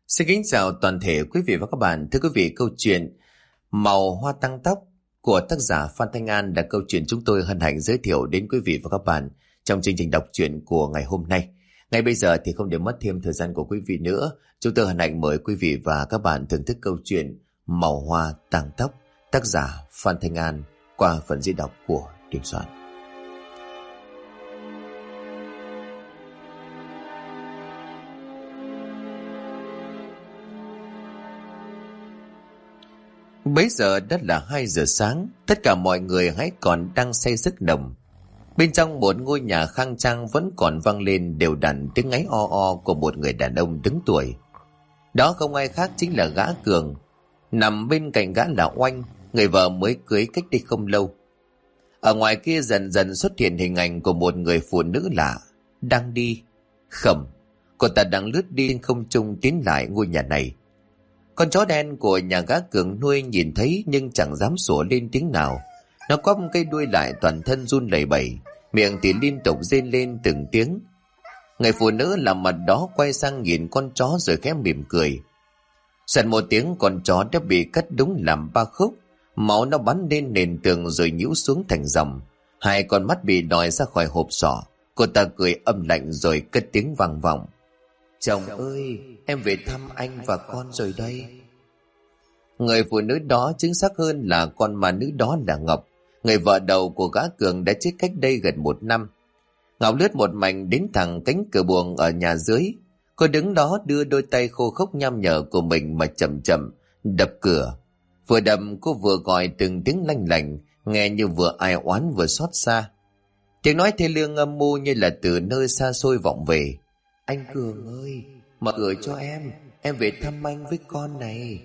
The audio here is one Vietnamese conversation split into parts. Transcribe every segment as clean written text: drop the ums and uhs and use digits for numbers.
Xin kính chào toàn thể quý vị và các bạn. Thưa quý vị, câu chuyện Màu hoa tăng tóc của tác giả Phan Thanh An là câu chuyện chúng tôi hân hạnh giới thiệu đến quý vị và các bạn trong chương trình đọc truyện của ngày hôm nay. Ngay bây giờ thì không để mất thêm thời gian của quý vị nữa, chúng tôi hân hạnh mời quý vị và các bạn thưởng thức câu chuyện Màu hoa tăng tóc, tác giả Phan Thanh An qua phần diễn đọc của Đình Soạn. Bấy giờ đã là 2 giờ sáng, tất cả mọi người hãy còn đang say giấc nồng. Bên trong một ngôi nhà khang trang vẫn còn vang lên đều đặn tiếng ngáy o o của một người đàn ông đứng tuổi. Đó không ai khác chính là gã Cường. Nằm bên cạnh gã là Oanh, người vợ mới cưới cách đây không lâu. Ở ngoài kia dần dần xuất hiện hình ảnh của một người phụ nữ lạ, đang đi. Khẩm, cô ta đang lướt đi trên không trung tiến lại ngôi nhà này. Con chó đen của nhà gã Cường nuôi nhìn thấy nhưng chẳng dám sủa lên tiếng nào. Nó quắp cây đuôi lại, toàn thân run lẩy bẩy, miệng thì liên tục rên lên từng tiếng. Người phụ nữ làm mặt đó quay sang nhìn con chó rồi khẽ mỉm cười. Sẵn một tiếng, con chó đã bị cắt đúng làm 3 khúc. Máu nó bắn lên nền tường rồi nhũ xuống thành dòng. 2 con mắt bị đòi ra khỏi hộp sọ. Cô ta cười âm lạnh rồi cất tiếng vang vọng. Chồng ơi, em về thăm anh và con rồi đây. Người phụ nữ đó, chính xác hơn là con ma nữ đó, là Ngọc, người vợ đầu của gã Cường đã chết cách đây gần 1 năm. Ngọc lướt một mạch đến thẳng cánh cửa buồng ở nhà dưới. Cô đứng đó đưa đôi tay khô khốc nham nhở của mình mà chậm chậm đập cửa. Vừa đập cô vừa gọi từng tiếng lanh lành, nghe như vừa ai oán vừa xót xa. Tiếng nói thê lương âm mưu như là từ nơi xa xôi vọng về. Anh Cường ơi, mở cửa cho em về thăm anh với con này.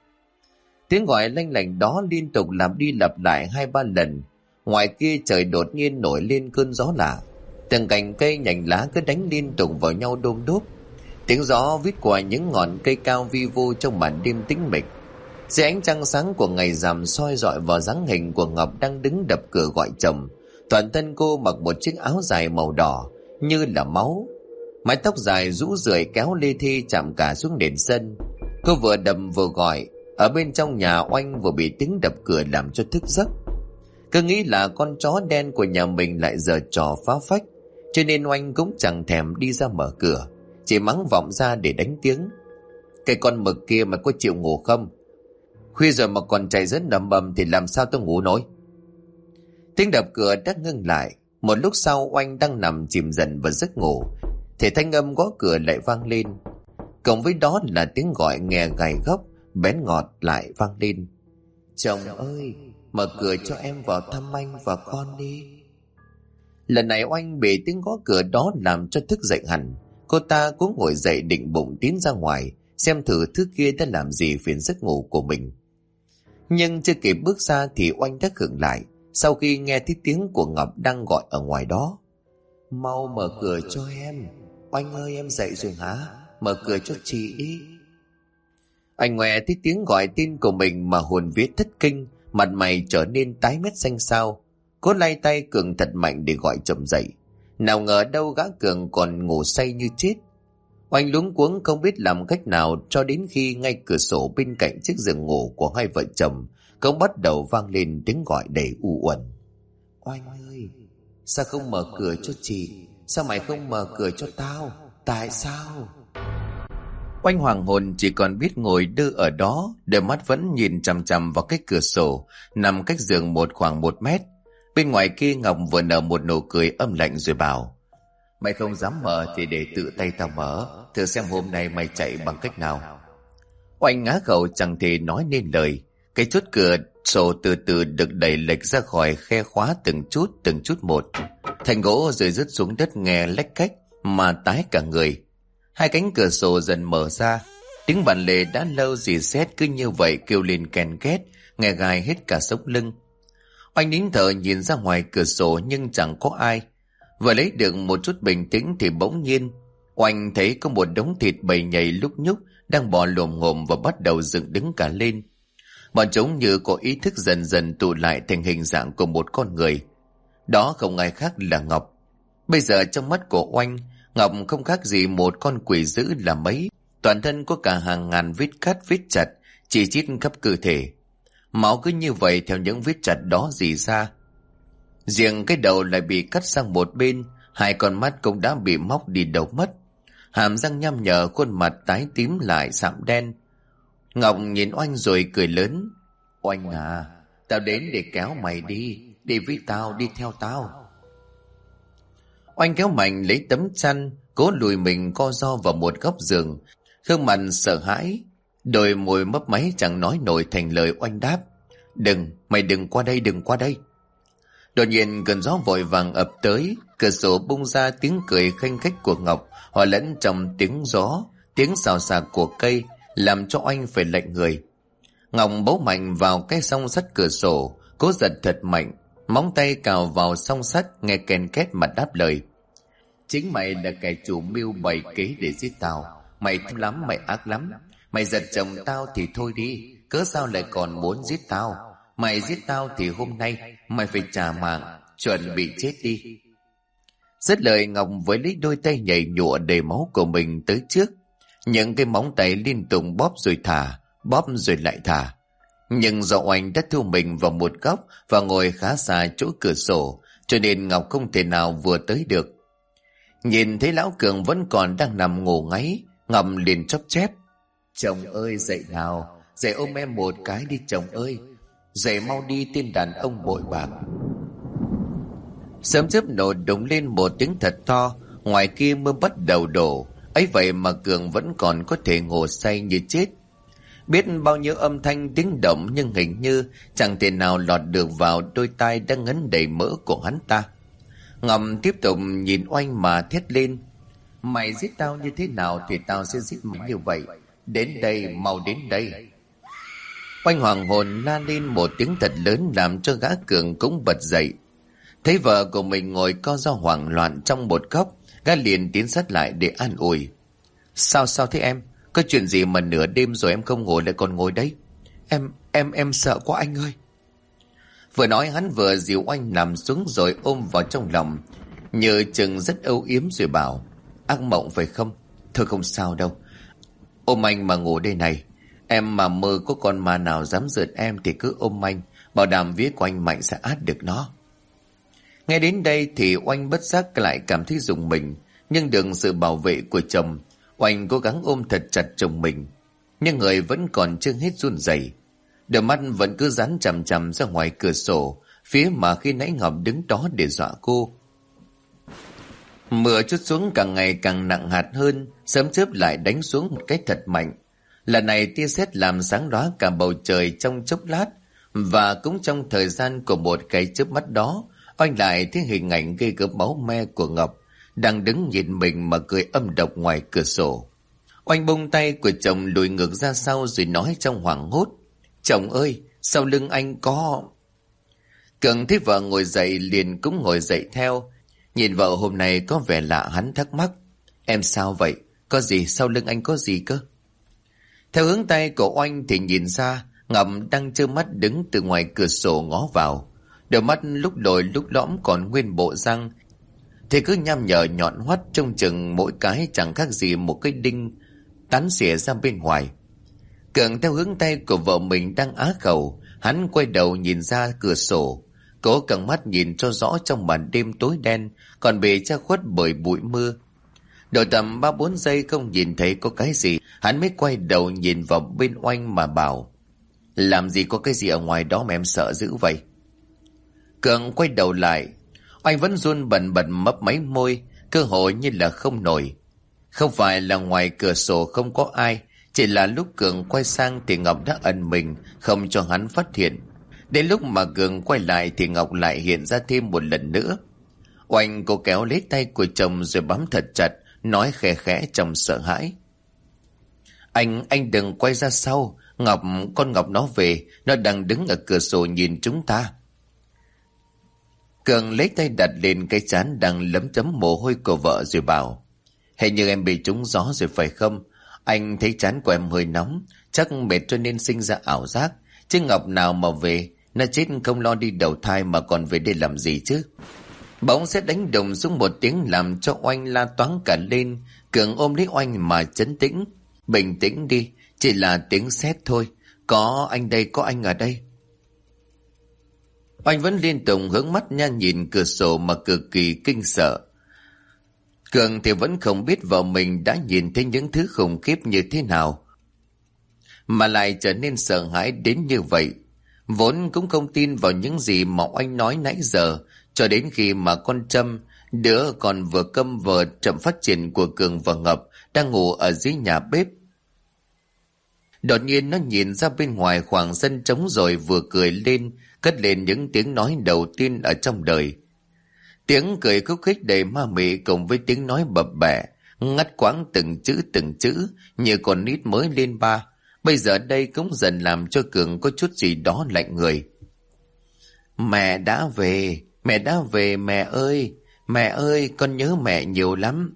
Tiếng gọi lanh lảnh đó liên tục lặp đi lặp lại 2-3 lần. Ngoài kia trời đột nhiên nổi lên cơn gió lạ. Từng cành cây nhành lá cứ đánh liên tục vào nhau đôm đốp. Tiếng gió vít qua những ngọn cây cao vi vu trong màn đêm tĩnh mịch. Dưới ánh trăng sáng của ngày rằm soi rọi vào dáng hình của Ngọc đang đứng đập cửa gọi chồng. Toàn thân cô mặc một chiếc áo dài màu đỏ như là máu. Mái tóc dài rũ rượi kéo lê thi chạm cả xuống nền sân. Cô vừa đầm vừa gọi. Ở bên trong nhà, Oanh vừa bị tiếng đập cửa làm cho thức giấc. Cứ nghĩ là con chó đen của nhà mình lại giở trò phá phách, cho nên Oanh cũng chẳng thèm đi ra mở cửa, chỉ mắng vọng ra để đánh tiếng. Cái con mực kia mà có chịu ngủ không? Khuya rồi mà còn chạy rất nằm bầm thì làm sao tôi ngủ nổi? Tiếng đập cửa đã ngưng lại. Một lúc sau, Oanh đang nằm chìm dần vào giấc ngủ thì thanh âm gõ cửa lại vang lên. Cộng với đó là tiếng gọi nghe gai góc bén ngọt lại vang lên. Chồng ơi, mở cửa cho em vào thăm anh và con đi. Lần này Oanh bị tiếng gõ cửa đó làm cho thức dậy hẳn. Cô ta cũng ngồi dậy định bụng tiến ra ngoài xem thử thứ kia đã làm gì phiền giấc ngủ của mình. Nhưng chưa kịp bước ra thì Oanh đã khựng lại sau khi nghe thấy tiếng của Ngọc đang gọi ở ngoài đó. Mau mở cửa cho em. Oanh ơi, em dậy rồi hả? Mở cửa cho chị đi. Anh nghe thấy tiếng gọi tên của mình mà hồn vía thất kinh, mặt mày trở nên tái mét xanh xao. Cố lay tay Cường thật mạnh để gọi chồng dậy. Nào ngờ đâu gã Cường còn ngủ say như chết. Oanh luống cuống không biết làm cách nào cho đến khi ngay cửa sổ bên cạnh chiếc giường ngủ của hai vợ chồng cũng bắt đầu vang lên tiếng gọi đầy u uẩn. Oanh ơi, sao không mở cửa cho chị? Sao mày không mở cửa cho tao? Tại sao? Oanh hoàng hồn chỉ còn biết ngồi đơ ở đó, đôi mắt vẫn nhìn chằm chằm vào cái cửa sổ nằm cách giường khoảng 1 mét. Bên ngoài kia Ngọc vừa nở một nụ cười âm lạnh rồi bảo: Mày không dám mở thì để tự tay tao mở, thử xem hôm nay mày chạy bằng cách nào. Oanh ngá khẩu chẳng thể nói nên lời. Cái chốt cửa sổ từ từ được đẩy lệch ra khỏi khe khóa từng chút một. Thành gỗ rồi rớt xuống đất nghe lách cách mà tái cả người. 2 cánh cửa sổ dần mở ra. Tiếng bản lề đã lâu rỉ sét cứ như vậy kêu lên ken két, nghe gai hết cả sống lưng. Oanh nín thở nhìn ra ngoài cửa sổ nhưng chẳng có ai. Vừa lấy được một chút bình tĩnh thì bỗng nhiên Oanh thấy có một đống thịt bầy nhầy lúc nhúc đang bò lồm ngồm và bắt đầu dựng đứng cả lên. Bọn chúng như có ý thức dần dần tụ lại thành hình dạng của một con người. Đó không ai khác là Ngọc. Bây giờ trong mắt của Oanh, Ngọc không khác gì một con quỷ dữ là mấy. Toàn thân có cả hàng ngàn vết cắt vết chặt chỉ chít khắp cơ thể. Máu cứ như vậy theo những vết chặt đó rỉ ra. Riêng cái đầu lại bị cắt sang một bên, hai con mắt cũng đã bị móc đi đâu mất. Hàm răng nham nhở, khuôn mặt tái tím lại sạm đen. Ngọc nhìn Oanh rồi cười lớn. Oanh à, tao đến để kéo mày đi với tao, đi theo tao. Oanh kéo mạnh lấy tấm chăn, cố lùi mình co ro vào một góc giường, gương mặt sợ hãi, đôi môi mấp máy chẳng nói nổi thành lời. Oanh đáp: Mày đừng qua đây, đừng qua đây. Đột nhiên cơn gió vội vàng ập tới, cửa sổ bung ra tiếng cười khanh khách của Ngọc hòa lẫn trong tiếng gió, tiếng xào xạc của cây, làm cho Oanh phải lạnh người. Ngọc bấu mạnh vào cái song sắt cửa sổ, cố giật thật mạnh, móng tay cào vào song sắt, nghe ken két mà đáp lời: Chính mày là kẻ chủ mưu bày kế để giết tao. Mày thâm lắm, mày ác lắm. Mày giật chồng tao thì thôi đi, cớ sao lại còn muốn giết tao? Mày giết tao thì hôm nay mày phải trả mạng, chuẩn bị chết đi. Dứt lời, Ngọc với lấy đôi tay nhảy nhụa đầy máu của mình tới trước. Những cái móng tay liên tục bóp rồi thả, bóp rồi lại thả. Nhưng do Oanh đã thu mình vào một góc và ngồi khá xa chỗ cửa sổ, cho nên Ngọc không thể nào vừa tới được. Nhìn thấy lão Cường vẫn còn đang nằm ngủ ngáy, Ngọc liền chóp chép: Chồng ơi dậy nào, dậy ôm em một cái đi chồng ơi, dậy mau đi tên đàn ông bội bạc. Sớm chớp nổ đùng lên một tiếng thật to, ngoài kia mưa bắt đầu đổ, ấy vậy mà Cường vẫn còn có thể ngủ say như chết. Biết bao nhiêu âm thanh tiếng động nhưng hình như chẳng thể nào lọt được vào đôi tai đang ngấn đầy mỡ của hắn ta. Ngọc tiếp tục nhìn Oanh mà thét lên: Mày giết tao như thế nào thì tao sẽ giết mày như vậy. Đến đây, mau đến đây. Oanh hoàng hồn la lên một tiếng thật lớn, làm cho gã Cường cũng bật dậy. Thấy vợ của mình ngồi co ro hoảng loạn trong một góc, gã liền tiến sát lại để an ủi: Sao thế em? Có chuyện gì mà nửa đêm rồi em không ngồi lại còn ngồi đấy? Em sợ quá anh ơi. Vừa nói hắn vừa dìu Oanh nằm xuống rồi ôm vào trong lòng, nhờ chừng rất âu yếm rồi bảo: Ác mộng phải không? Thôi không sao đâu, ôm anh mà ngủ đây này. Em mà mơ có con ma nào dám rượt em thì cứ ôm anh, bảo đảm vía của anh mạnh sẽ át được nó. Nghe đến đây thì Oanh bất giác lại cảm thấy rùng mình, nhưng được sự bảo vệ của chồng, Oanh cố gắng ôm thật chặt chồng mình, nhưng người vẫn còn chưa hết run rẩy. Đôi mắt vẫn cứ dán chằm chằm ra ngoài cửa sổ, phía mà khi nãy Ngọc đứng đó để dọa cô. Mưa chút xuống càng ngày càng nặng hạt hơn, sớm chớp lại đánh xuống một cái thật mạnh. Lần này tia sét làm sáng lóa cả bầu trời trong chốc lát, và cũng trong thời gian của một cái chớp mắt đó, Oanh lại thấy hình ảnh ghê gớm máu me của Ngọc đang đứng nhìn mình mà cười âm độc ngoài cửa sổ. Oanh bông tay của chồng lùi ngược ra sau rồi nói trong hoảng hốt: Chồng ơi, sau lưng anh có... Cường thấy vợ ngồi dậy liền cũng ngồi dậy theo. Nhìn vợ hôm nay có vẻ lạ, hắn thắc mắc: Em sao vậy? Có gì? Sau lưng anh có gì cơ? Theo hướng tay của Oanh thì nhìn ra Ngọc đang trơ mắt đứng từ ngoài cửa sổ ngó vào. Đôi mắt lúc lồi lúc lõm còn nguyên bộ răng thì cứ nham nhở nhọn hoắt, trông chừng mỗi cái chẳng khác gì một cái đinh tán xỉa ra bên ngoài. Cường theo hướng tay của vợ mình đang á khẩu, hắn quay đầu nhìn ra cửa sổ, cố căng mắt nhìn cho rõ trong màn đêm tối đen còn bị che khuất bởi bụi mưa. Độ tầm 3-4 giây không nhìn thấy có cái gì, hắn mới quay đầu nhìn vào bên Oanh mà bảo: Làm gì có cái gì ở ngoài đó mà em sợ dữ vậy? Cường quay đầu lại, Oanh vẫn run bần bật mấp máy môi, cơ hội như là không nổi. Không phải là ngoài cửa sổ không có ai, chỉ là lúc Cường quay sang thì Ngọc đã ẩn mình, không cho hắn phát hiện. Đến lúc mà Cường quay lại thì Ngọc lại hiện ra thêm một lần nữa. Oanh cô kéo lấy tay của chồng rồi bám thật chặt, nói khẽ khẽ trong sợ hãi: Anh đừng quay ra sau, con Ngọc nó về, nó đang đứng ở cửa sổ nhìn chúng ta. Cường lấy tay đặt lên cái trán đang lấm chấm mồ hôi của vợ rồi bảo: Hình như em bị trúng gió rồi phải không? Anh thấy trán của em hơi nóng, chắc mệt cho nên sinh ra ảo giác. Chứ Ngọc nào mà về, nó chết không lo đi đầu thai mà còn về đây làm gì chứ? Bỗng sét đánh đùng xuống một tiếng làm cho Oanh la toáng cả lên. Cường ôm lấy Oanh mà trấn tĩnh: Bình tĩnh đi, chỉ là tiếng sét thôi. Có anh đây, có anh ở đây. Oanh vẫn liên tục hướng mắt nha nhìn cửa sổ mà cực kỳ kinh sợ. Cường thì vẫn không biết vợ mình đã nhìn thấy những thứ khủng khiếp như thế nào, mà lại trở nên sợ hãi đến như vậy. Vốn cũng không tin vào những gì mà Oanh nói nãy giờ, cho đến khi mà con Trâm, đứa còn vừa câm vừa chậm phát triển của Cường và Ngọc, đang ngủ ở dưới nhà bếp. Đột nhiên nó nhìn ra bên ngoài khoảng sân trống rồi vừa cười lên, cất lên những tiếng nói đầu tiên ở trong đời. Tiếng cười khúc khích đầy ma mị cùng với tiếng nói bập bẹ, ngắt quãng từng chữ như con nít mới lên ba. Bây giờ đây cũng dần làm cho Cường có chút gì đó lạnh người. Mẹ đã về, mẹ đã về mẹ ơi, con nhớ mẹ nhiều lắm.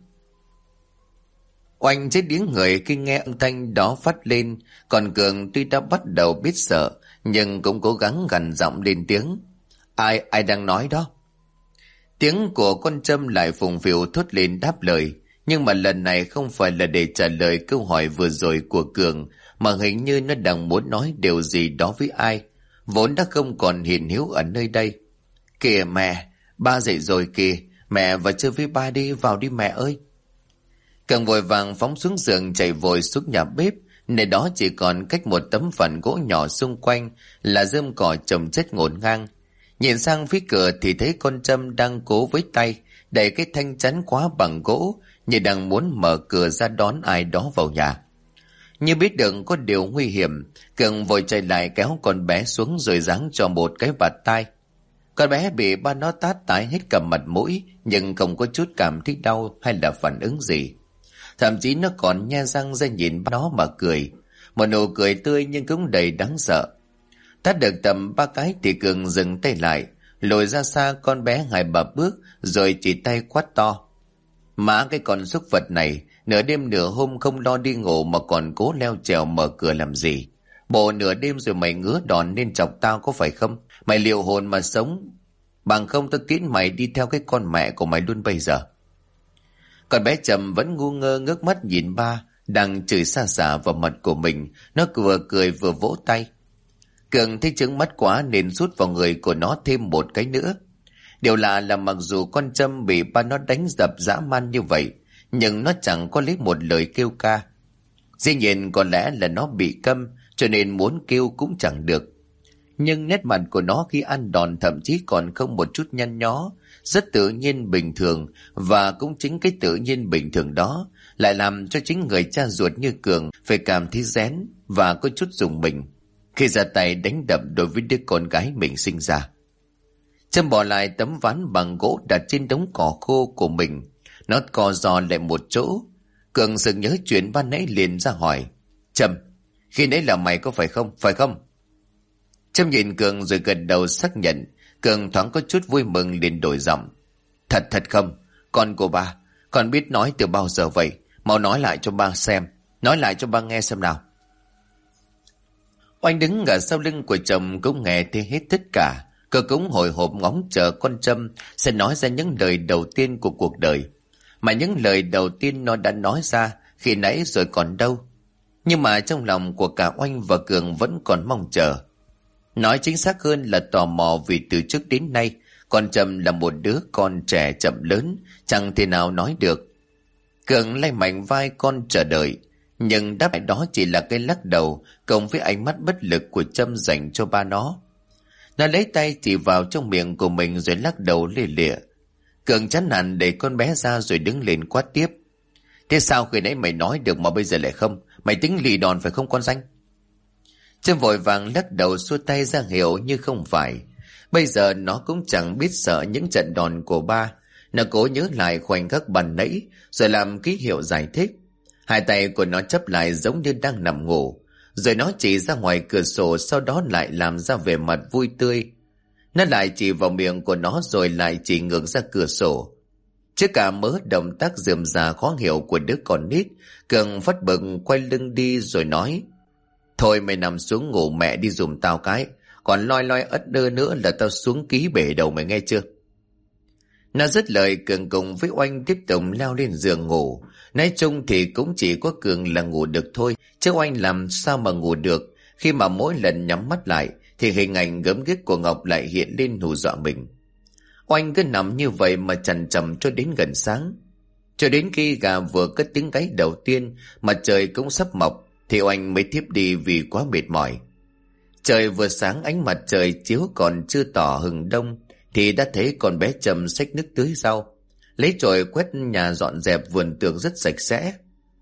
Oanh chết điếng người khi nghe âm thanh đó phát lên, còn Cường tuy đã bắt đầu biết sợ, nhưng cũng cố gắng gằn giọng lên tiếng. Ai đang nói đó? Tiếng của con Trâm lại phùng phịu thốt lên đáp lời, nhưng mà lần này không phải là để trả lời câu hỏi vừa rồi của Cường, mà hình như nó đang muốn nói điều gì đó với ai, vốn đã không còn hiện hữu ở nơi đây. Kìa mẹ, ba dậy rồi kìa, mẹ vào chơi với ba đi, vào đi mẹ ơi. Cường vội vàng phóng xuống giường chạy vội xuống nhà bếp, nơi đó chỉ còn cách một tấm phản gỗ nhỏ, xung quanh là rơm cỏ chồng chất ngổn ngang. Nhìn sang phía cửa thì thấy con Trâm đang cố với tay đẩy cái thanh chắn khóa bằng gỗ, như đang muốn mở cửa ra đón ai đó vào nhà. Như biết được có điều nguy hiểm, Cường vội chạy lại kéo con bé xuống rồi giáng cho một cái bạt tai. Con bé bị ba nó tát tái hết cả mặt mũi, nhưng không có chút cảm thấy đau hay là phản ứng gì. Thậm chí nó còn nhe răng ra nhìn nó mà cười, một nụ cười tươi nhưng cũng đầy đáng sợ. Tát được tầm 3 cái thì Cường dừng tay lại, lùi ra xa con bé 2-3 bước rồi chỉ tay quát to. Má cái con súc vật này, nửa đêm nửa hôm không lo đi ngủ mà còn cố leo trèo mở cửa làm gì? Bộ nửa đêm rồi mày ngứa đòn nên chọc tao có phải không? Mày liều hồn mà sống, bằng không tao tiễn mày đi theo cái con mẹ của mày luôn bây giờ. Con bé Trầm vẫn ngu ngơ ngước mắt nhìn ba đang chửi xa xả vào mặt của mình, nó vừa cười vừa vỗ tay. Cường thấy trứng mắt quá nên sút vào người của nó thêm một cái nữa. Điều lạ là mặc dù con Trâm bị ba nó đánh dập dã man như vậy, nhưng nó chẳng có lấy một lời kêu ca. Dĩ nhiên có lẽ là nó bị câm, cho nên muốn kêu cũng chẳng được. Nhưng nét mặt của nó khi ăn đòn thậm chí còn không một chút nhăn nhó, rất tự nhiên bình thường, và cũng chính cái tự nhiên bình thường đó lại làm cho chính người cha ruột như Cường phải cảm thấy rén và có chút rùng mình khi ra tay đánh đập đối với đứa con gái mình sinh ra. Trâm bỏ lại tấm ván bằng gỗ đặt trên đống cỏ khô của mình, nó co giò lại một chỗ. Cường sực nhớ chuyện ban nãy liền ra hỏi. Trâm, khi nãy là mày có phải không? Phải không? Trâm nhìn Cường rồi gật đầu xác nhận. Cường thoáng có chút vui mừng liền đổi giọng. Thật không? Con của ba, con biết nói từ bao giờ vậy? Mau nói lại cho ba xem. Nói lại cho ba nghe xem nào. Oanh đứng ở sau lưng của chồng cũng nghe thấy hết tất cả. Cô cũng hồi hộp ngóng chờ con Trâm sẽ nói ra những lời đầu tiên của cuộc đời. Mà những lời đầu tiên nó đã nói ra khi nãy rồi còn đâu. Nhưng mà trong lòng của cả Oanh và Cường vẫn còn mong chờ. Nói chính xác hơn là tò mò, vì từ trước đến nay con Trâm là một đứa con trẻ chậm lớn, chẳng thể nào nói được. Cường lay mạnh vai con chờ đợi, nhưng đáp lại đó chỉ là cái lắc đầu cộng với ánh mắt bất lực của Trâm dành cho ba nó. Nó lấy tay chỉ vào trong miệng của mình rồi lắc đầu lia lịa. Cường chán nản để con bé ra rồi đứng lên quát tiếp. Thế sao khi nãy mày nói được mà bây giờ lại không? Mày tính lì đòn phải không con danh? Trâm vội vàng lắc đầu xua tay ra hiệu như không phải. Bây giờ nó cũng chẳng biết sợ những trận đòn của ba. Nó cố nhớ lại khoảnh khắc ban nãy rồi làm ký hiệu giải thích. Hai tay của nó chắp lại giống như đang nằm ngủ. Rồi nó chỉ ra ngoài cửa sổ, sau đó lại làm ra vẻ mặt vui tươi. Nó lại chỉ vào miệng của nó rồi lại chỉ ngược ra cửa sổ. Trước cả mớ động tác rườm rà khó hiểu của đứa con nít, Cường phất bừng quay lưng đi rồi nói. Thôi mày nằm xuống ngủ mẹ đi giùm tao cái. Còn loi loi ất đơ nữa là tao xuống ký bể đầu mày nghe chưa? Nó dứt lời, Cường cùng với Oanh tiếp tục leo lên giường ngủ. Nói chung thì cũng chỉ có Cường là ngủ được thôi, chứ Oanh làm sao mà ngủ được, khi mà mỗi lần nhắm mắt lại thì hình ảnh gớm ghiếc của Ngọc lại hiện lên hù dọa mình. Oanh cứ nằm như vậy mà chằn chằm cho đến gần sáng. Cho đến khi gà vừa cất tiếng gáy đầu tiên, mặt trời cũng sắp mọc, thì Oanh mới thiếp đi vì quá mệt mỏi. Trời vừa sáng, ánh mặt trời chiếu còn chưa tỏ hừng đông thì đã thấy con bé Trâm xách nước tưới rau, lấy chổi quét nhà dọn dẹp vườn tược rất sạch sẽ.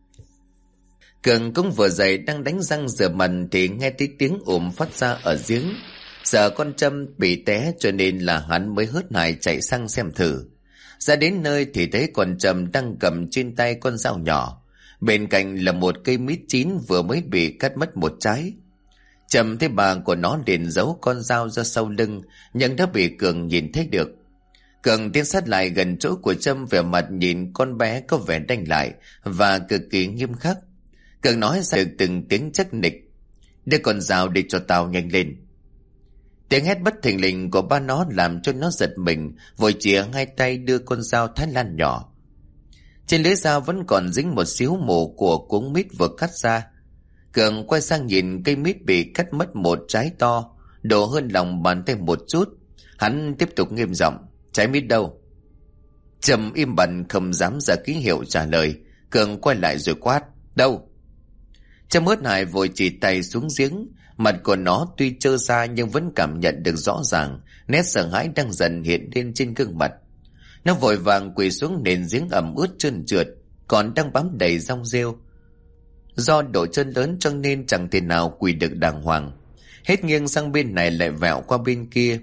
Cường cũng vừa dậy đang đánh răng rửa mặt thì nghe thấy tiếng ồn phát ra ở giếng. Giờ con Trâm bị té cho nên là hắn mới hớt hải chạy sang xem thử. Ra đến nơi thì thấy con Trâm đang cầm trên tay con dao nhỏ, bên cạnh là một cây mít chín vừa mới bị cắt mất một trái. Trâm thấy bà của nó liền giấu con dao ra sau lưng, nhưng đã bị Cường nhìn thấy được. Cường tiến sát lại gần chỗ của Trâm, vẻ mặt nhìn con bé có vẻ đanh lại và cực kỳ nghiêm khắc. Cường nói ra được từng tiếng chắc nịch: "Đưa con dao đi cho tao, nhanh lên." Tiếng hét bất thình lình của ba nó làm cho nó giật mình, vội chìa hai tay đưa con dao Thái Lan nhỏ. Trên lưỡi dao vẫn còn dính một xíu mủ của cuống mít vừa cắt ra. Cường quay sang nhìn cây mít bị cắt mất một trái to, độ hơn lòng bàn tay một chút. Hắn tiếp tục nghiêm giọng: "Trái mít đâu?" Trâm im bặt không dám ra ký hiệu trả lời. Cường quay lại rồi quát: "Đâu?" Trâm hớt hải vội chỉ tay xuống giếng. Mặt của nó tuy trơ ra nhưng vẫn cảm nhận được rõ ràng nét sợ hãi đang dần hiện lên trên gương mặt. Nó vội vàng quỳ xuống nền giếng ẩm ướt trơn trượt, còn đang bám đầy rong rêu. Do độ trơn lớn cho nên chẳng thể nào quỳ được đàng hoàng, hết nghiêng sang bên này lại vẹo qua bên kia.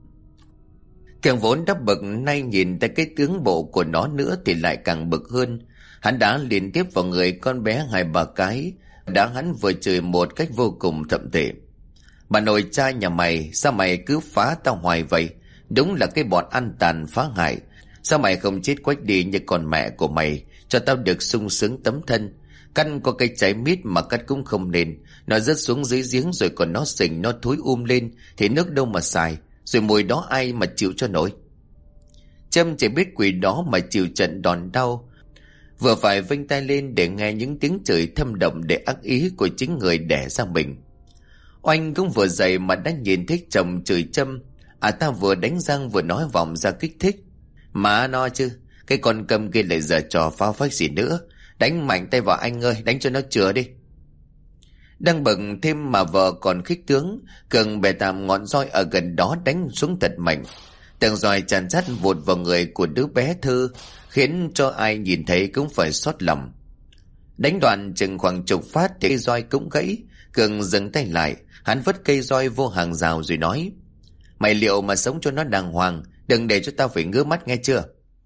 Cường vốn đã bực, nay nhìn thấy cái tướng bộ của nó nữa thì lại càng bực hơn. Hắn đã liên tiếp vào người con bé 2-3 cái, đã hắn vừa chửi một cách vô cùng thậm tệ: "Bà nội cha nhà mày, sao mày cứ phá tao hoài vậy? Đúng là cái bọn ăn tàn phá hại. Sao mày không chết quách đi như con mẹ của mày, cho tao được sung sướng tấm thân? Căn có cây trái mít mà cắt cũng không nên, nó rớt xuống dưới giếng rồi còn nó sình nó thối lên thì nước đâu mà xài, rồi mùi đó ai mà chịu cho nổi." Trâm chỉ biết quỳ đó mà chịu trận đòn đau, vừa phải vênh tay lên để nghe những tiếng chửi thâm độc để ác ý của chính người đẻ ra mình. Oanh cũng vừa dậy mà đã nhìn thấy chồng chửi Trâm. Ta vừa đánh răng vừa nói vọng ra kích thích: "Má nó chứ, cái con câm kia lại giở trò phá phách gì nữa. Đánh mạnh tay vào anh ơi, đánh cho nó chừa đi." Đang bực thêm mà vợ còn khích tướng, Cường bẻ tạm ngọn roi ở gần đó đánh xuống thật mạnh. Từng roi chàn chát vụt vào người của đứa bé Thư, khiến cho ai nhìn thấy cũng phải xót lòng. Đánh đoạn chừng khoảng chục phát thì cây roi cũng gãy. Cường dừng tay lại, hắn vứt cây roi vô hàng rào rồi nói: "Mày liệu mà sống cho nó đàng hoàng, đừng để cho tao phải ngứa mắt, nghe chưa?"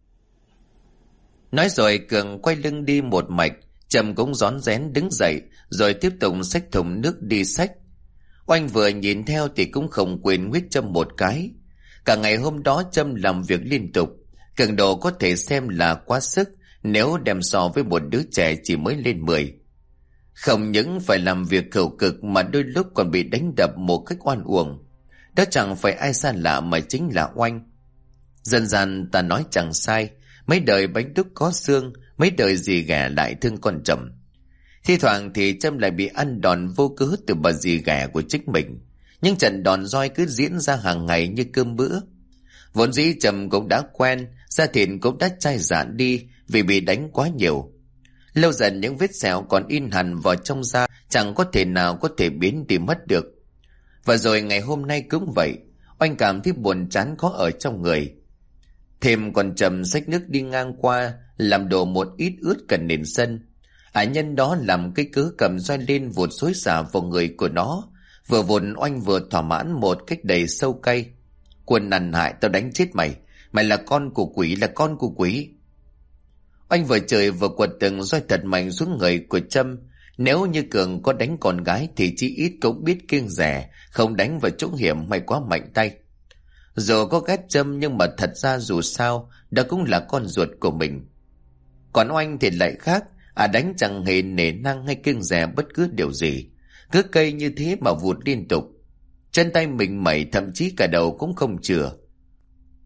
Nói rồi Cường quay lưng đi một mạch. Trâm cũng rón rén đứng dậy rồi tiếp tục xách thùng nước đi xách. Oanh vừa nhìn theo thì cũng không quên nguyết Trâm một cái. Cả ngày hôm đó Trâm làm việc liên tục, cường độ có thể xem là quá sức nếu đem so với một đứa trẻ chỉ mới lên 10. Không những phải làm việc khổ cực mà đôi lúc còn bị đánh đập một cách oan uổng. Đó chẳng phải ai xa lạ mà chính là Oanh. Dần dần ta nói chẳng sai, mấy đời bánh đúc có xương, mấy đời dì ghẻ lại thương con Trâm. Thi thoảng thì Trâm lại bị ăn đòn vô cớ từ bà dì ghẻ của chính mình. Nhưng trận đòn roi cứ diễn ra hàng ngày như cơm bữa. Vốn dĩ Trâm cũng đã quen, da thịt cũng đã chai rạn đi vì bị đánh quá nhiều. Lâu dần những vết sẹo còn in hằn vào trong da chẳng có thể nào có thể biến đi mất được. Và rồi ngày hôm nay cũng vậy, Oanh cảm thấy buồn chán khó ở trong người. Thêm còn Trâm xách nước đi ngang qua, làm đổ một ít ướt cả nền sân. Nhân đó làm cái cớ cầm roi lên vụt xối xả vào người của nó. Vừa vụt Oanh vừa thỏa mãn một cách đầy sâu cay: "Quân nằn hại, tao đánh chết mày. Mày là con của quỷ, là con của quỷ." Oanh vừa chửi vừa quật từng roi thật mạnh xuống người của Trâm. Nếu như Cường có đánh con gái thì chí ít cũng biết kiêng dè, không đánh vào chỗ hiểm hay quá mạnh tay. Dù có ghét Trâm nhưng mà thật ra dù sao đó cũng là con ruột của mình. Còn Oanh thì lại khác, đánh chẳng hề nể nang hay kiêng dè bất cứ điều gì, cứ cây như thế mà vụt liên tục. Chân tay mình mẩy, thậm chí cả đầu cũng không chừa.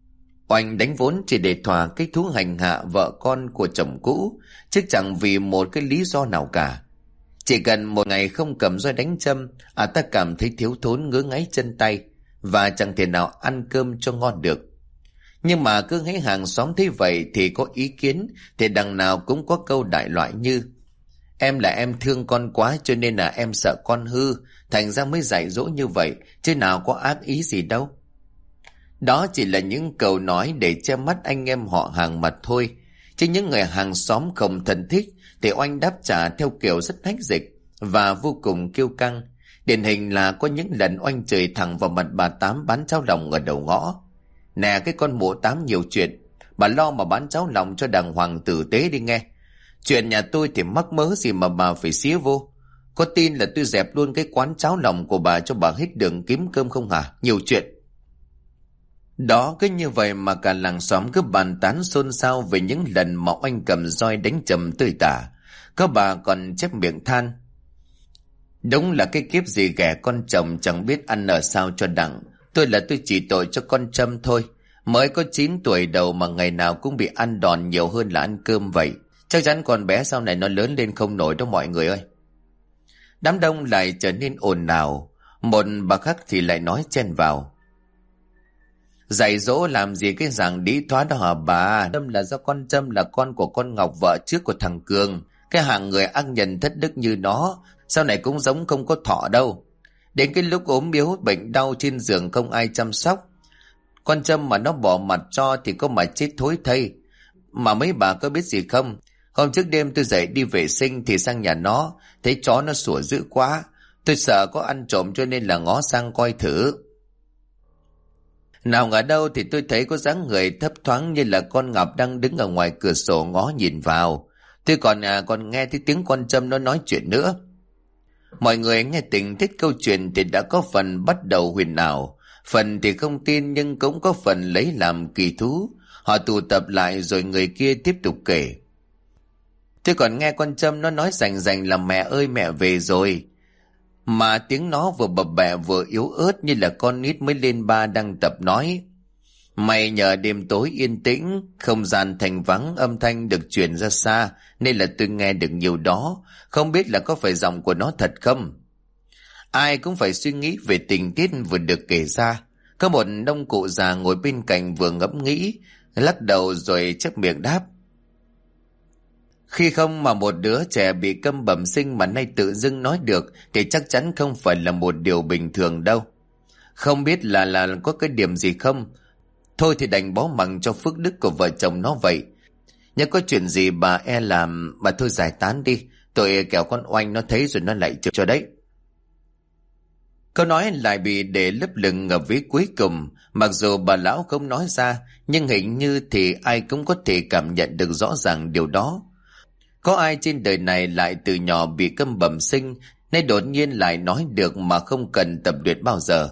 Oanh đánh vốn chỉ để thỏa cái thú hành hạ vợ con của chồng cũ, chứ chẳng vì một cái lý do nào cả. Chỉ cần một ngày không cầm roi đánh châm, ta cảm thấy thiếu thốn ngứa ngáy chân tay, và chẳng thể nào ăn cơm cho ngon được. Nhưng mà cứ thấy hàng xóm thấy vậy thì có ý kiến, thì đằng nào cũng có câu đại loại như: em là em thương con quá cho nên là em sợ con hư, thành ra mới dạy dỗ như vậy, chứ nào có ác ý gì đâu. Đó chỉ là những câu nói để che mắt anh em họ hàng mà thôi, chứ những người hàng xóm không thân thích thì Oanh đáp trả theo kiểu rất hách dịch và vô cùng kiêu căng. Điển hình là có những lần Oanh chửi thẳng vào mặt bà Tám bán cháo lòng ở đầu ngõ: nè cái con mụ Tám nhiều chuyện, bà lo mà bán cháo lòng cho đàng hoàng tử tế đi nghe. Chuyện nhà tôi thì mắc mớ gì mà bà phải xía vô. Có tin là tôi dẹp luôn cái quán cháo lòng của bà cho bà hết đường kiếm cơm không hả? Nhiều chuyện. Đó cứ như vậy mà cả làng xóm cứ bàn tán xôn xao về những lần mà Oanh cầm roi đánh chầm tơi tả. Có bà còn chép miệng than: đúng là cái kiếp gì ghẻ con chồng chẳng biết ăn ở sao cho đặng. Tôi chỉ tội cho con Trâm thôi. Mới có 9 tuổi đầu mà ngày nào cũng bị ăn đòn nhiều hơn là ăn cơm vậy. Chắc chắn con bé sau này nó lớn lên không nổi đâu mọi người ơi. Đám đông lại trở nên ồn ào. Một bà khác thì lại nói chen vào: dạy dỗ làm gì cái dạng đĩ thoá đó hả bà? Trâm là do con Trâm là con của con Ngọc vợ trước của thằng Cường. Cái hạng người ác nhân thất đức như nó sau này cũng giống không có thọ đâu. Đến cái lúc ốm yếu bệnh đau trên giường không ai chăm sóc, con Trâm mà nó bỏ mặt cho thì có mà chết thối thây. Mà mấy bà có biết gì không? Hôm trước đêm tôi dậy đi vệ sinh thì sang nhà nó, thấy chó nó sủa dữ quá. Tôi sợ có ăn trộm cho nên là ngó sang coi thử. Nào ngờ đâu thì tôi thấy có dáng người thấp thoáng như là con Ngọc đang đứng ở ngoài cửa sổ ngó nhìn vào. Tôi còn nghe thấy tiếng con Trâm nó nói chuyện nữa. Mọi người nghe tình tiết câu chuyện thì đã có phần bắt đầu huyền ảo, phần thì không tin nhưng cũng có phần lấy làm kỳ thú. Họ tụ tập lại rồi người kia tiếp tục kể. Tôi còn nghe con Trâm nó nói rành là mẹ ơi mẹ về rồi. Mà tiếng nó vừa bập bẹ vừa yếu ớt như là con nít mới lên 3 đang tập nói. May nhờ đêm tối yên tĩnh, không gian thành vắng, âm thanh được truyền ra xa nên là tôi nghe được nhiều đó. Không biết là có phải giọng của nó thật không? Ai cũng phải suy nghĩ về tình tiết vừa được kể ra. Có một ông cụ già ngồi bên cạnh vừa ngẫm nghĩ, lắc đầu rồi chép miệng đáp: khi không mà một đứa trẻ bị câm bẩm sinh mà nay tự dưng nói được thì chắc chắn không phải là một điều bình thường đâu. Không biết là có cái điểm gì không? Thôi thì đành bó mặc cho phước đức của vợ chồng nó vậy. Nếu có chuyện gì bà làm mà thôi giải tán đi. Tội kẻo con Oanh nó thấy rồi nó lại chịu cho đấy. Câu nói lại bị để lấp lửng ở vế cuối cùng. Mặc dù bà lão không nói ra, nhưng hình như thì ai cũng có thể cảm nhận được rõ ràng điều đó. Có ai trên đời này lại từ nhỏ bị câm bẩm sinh nên đột nhiên lại nói được mà không cần tập luyện bao giờ?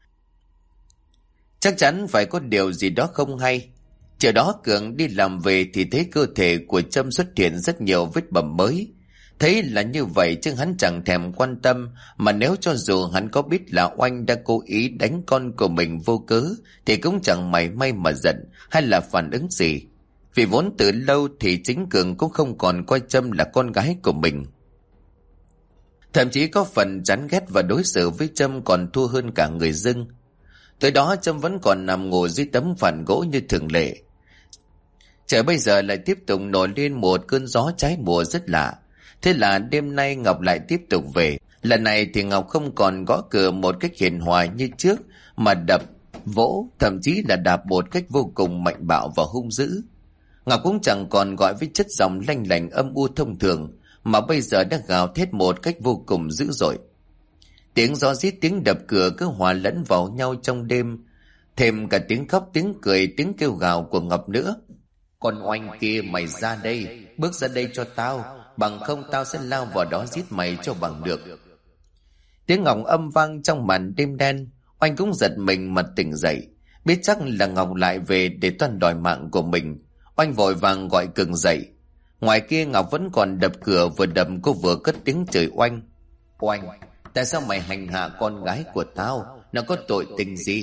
Chắc chắn phải có điều gì đó không hay. Chiều đó Cường đi làm về thì thấy cơ thể của Trâm xuất hiện rất nhiều vết bầm mới. Thấy là như vậy chứ hắn chẳng thèm quan tâm, mà nếu cho dù hắn có biết là Oanh đã cố ý đánh con của mình vô cớ thì cũng chẳng mảy may mà giận hay là phản ứng gì. Vì vốn từ lâu thì chính Cường cũng không còn coi Trâm là con gái của mình. Thậm chí có phần chán ghét và đối xử với Trâm còn thua hơn cả người dưng. Tới đó Trâm vẫn còn nằm ngủ dưới tấm phản gỗ như thường lệ. Trời bây giờ lại tiếp tục nổi lên một cơn gió trái mùa rất lạ. Thế là đêm nay Ngọc lại tiếp tục về. Lần này thì Ngọc không còn gõ cửa một cách hiền hòa như trước, mà đập, vỗ, thậm chí là đạp một cách vô cùng mạnh bạo và hung dữ. Ngọc cũng chẳng còn gọi với chất giọng lanh lảnh âm u thông thường, mà bây giờ đã gào thét một cách vô cùng dữ dội. Tiếng gió rít, tiếng đập cửa cứ hòa lẫn vào nhau trong đêm, thêm cả tiếng khóc, tiếng cười, tiếng kêu gào của Ngọc nữa. Con Oanh kia, mày ra đây, bước ra đây cho tao, bằng không tao sẽ lao vào đó giết mày cho bằng được. Tiếng Ngọc âm vang trong màn đêm đen. Oanh cũng giật mình mà tỉnh dậy, biết chắc là Ngọc lại về để toan đòi mạng của mình. Oanh vội vàng gọi Cường dậy. Ngoài kia Ngọc vẫn còn đập cửa, vừa đập cô vừa cất tiếng chửi Oanh. Oanh, tại sao mày hành hạ con gái của tao? Nó có tội tình gì?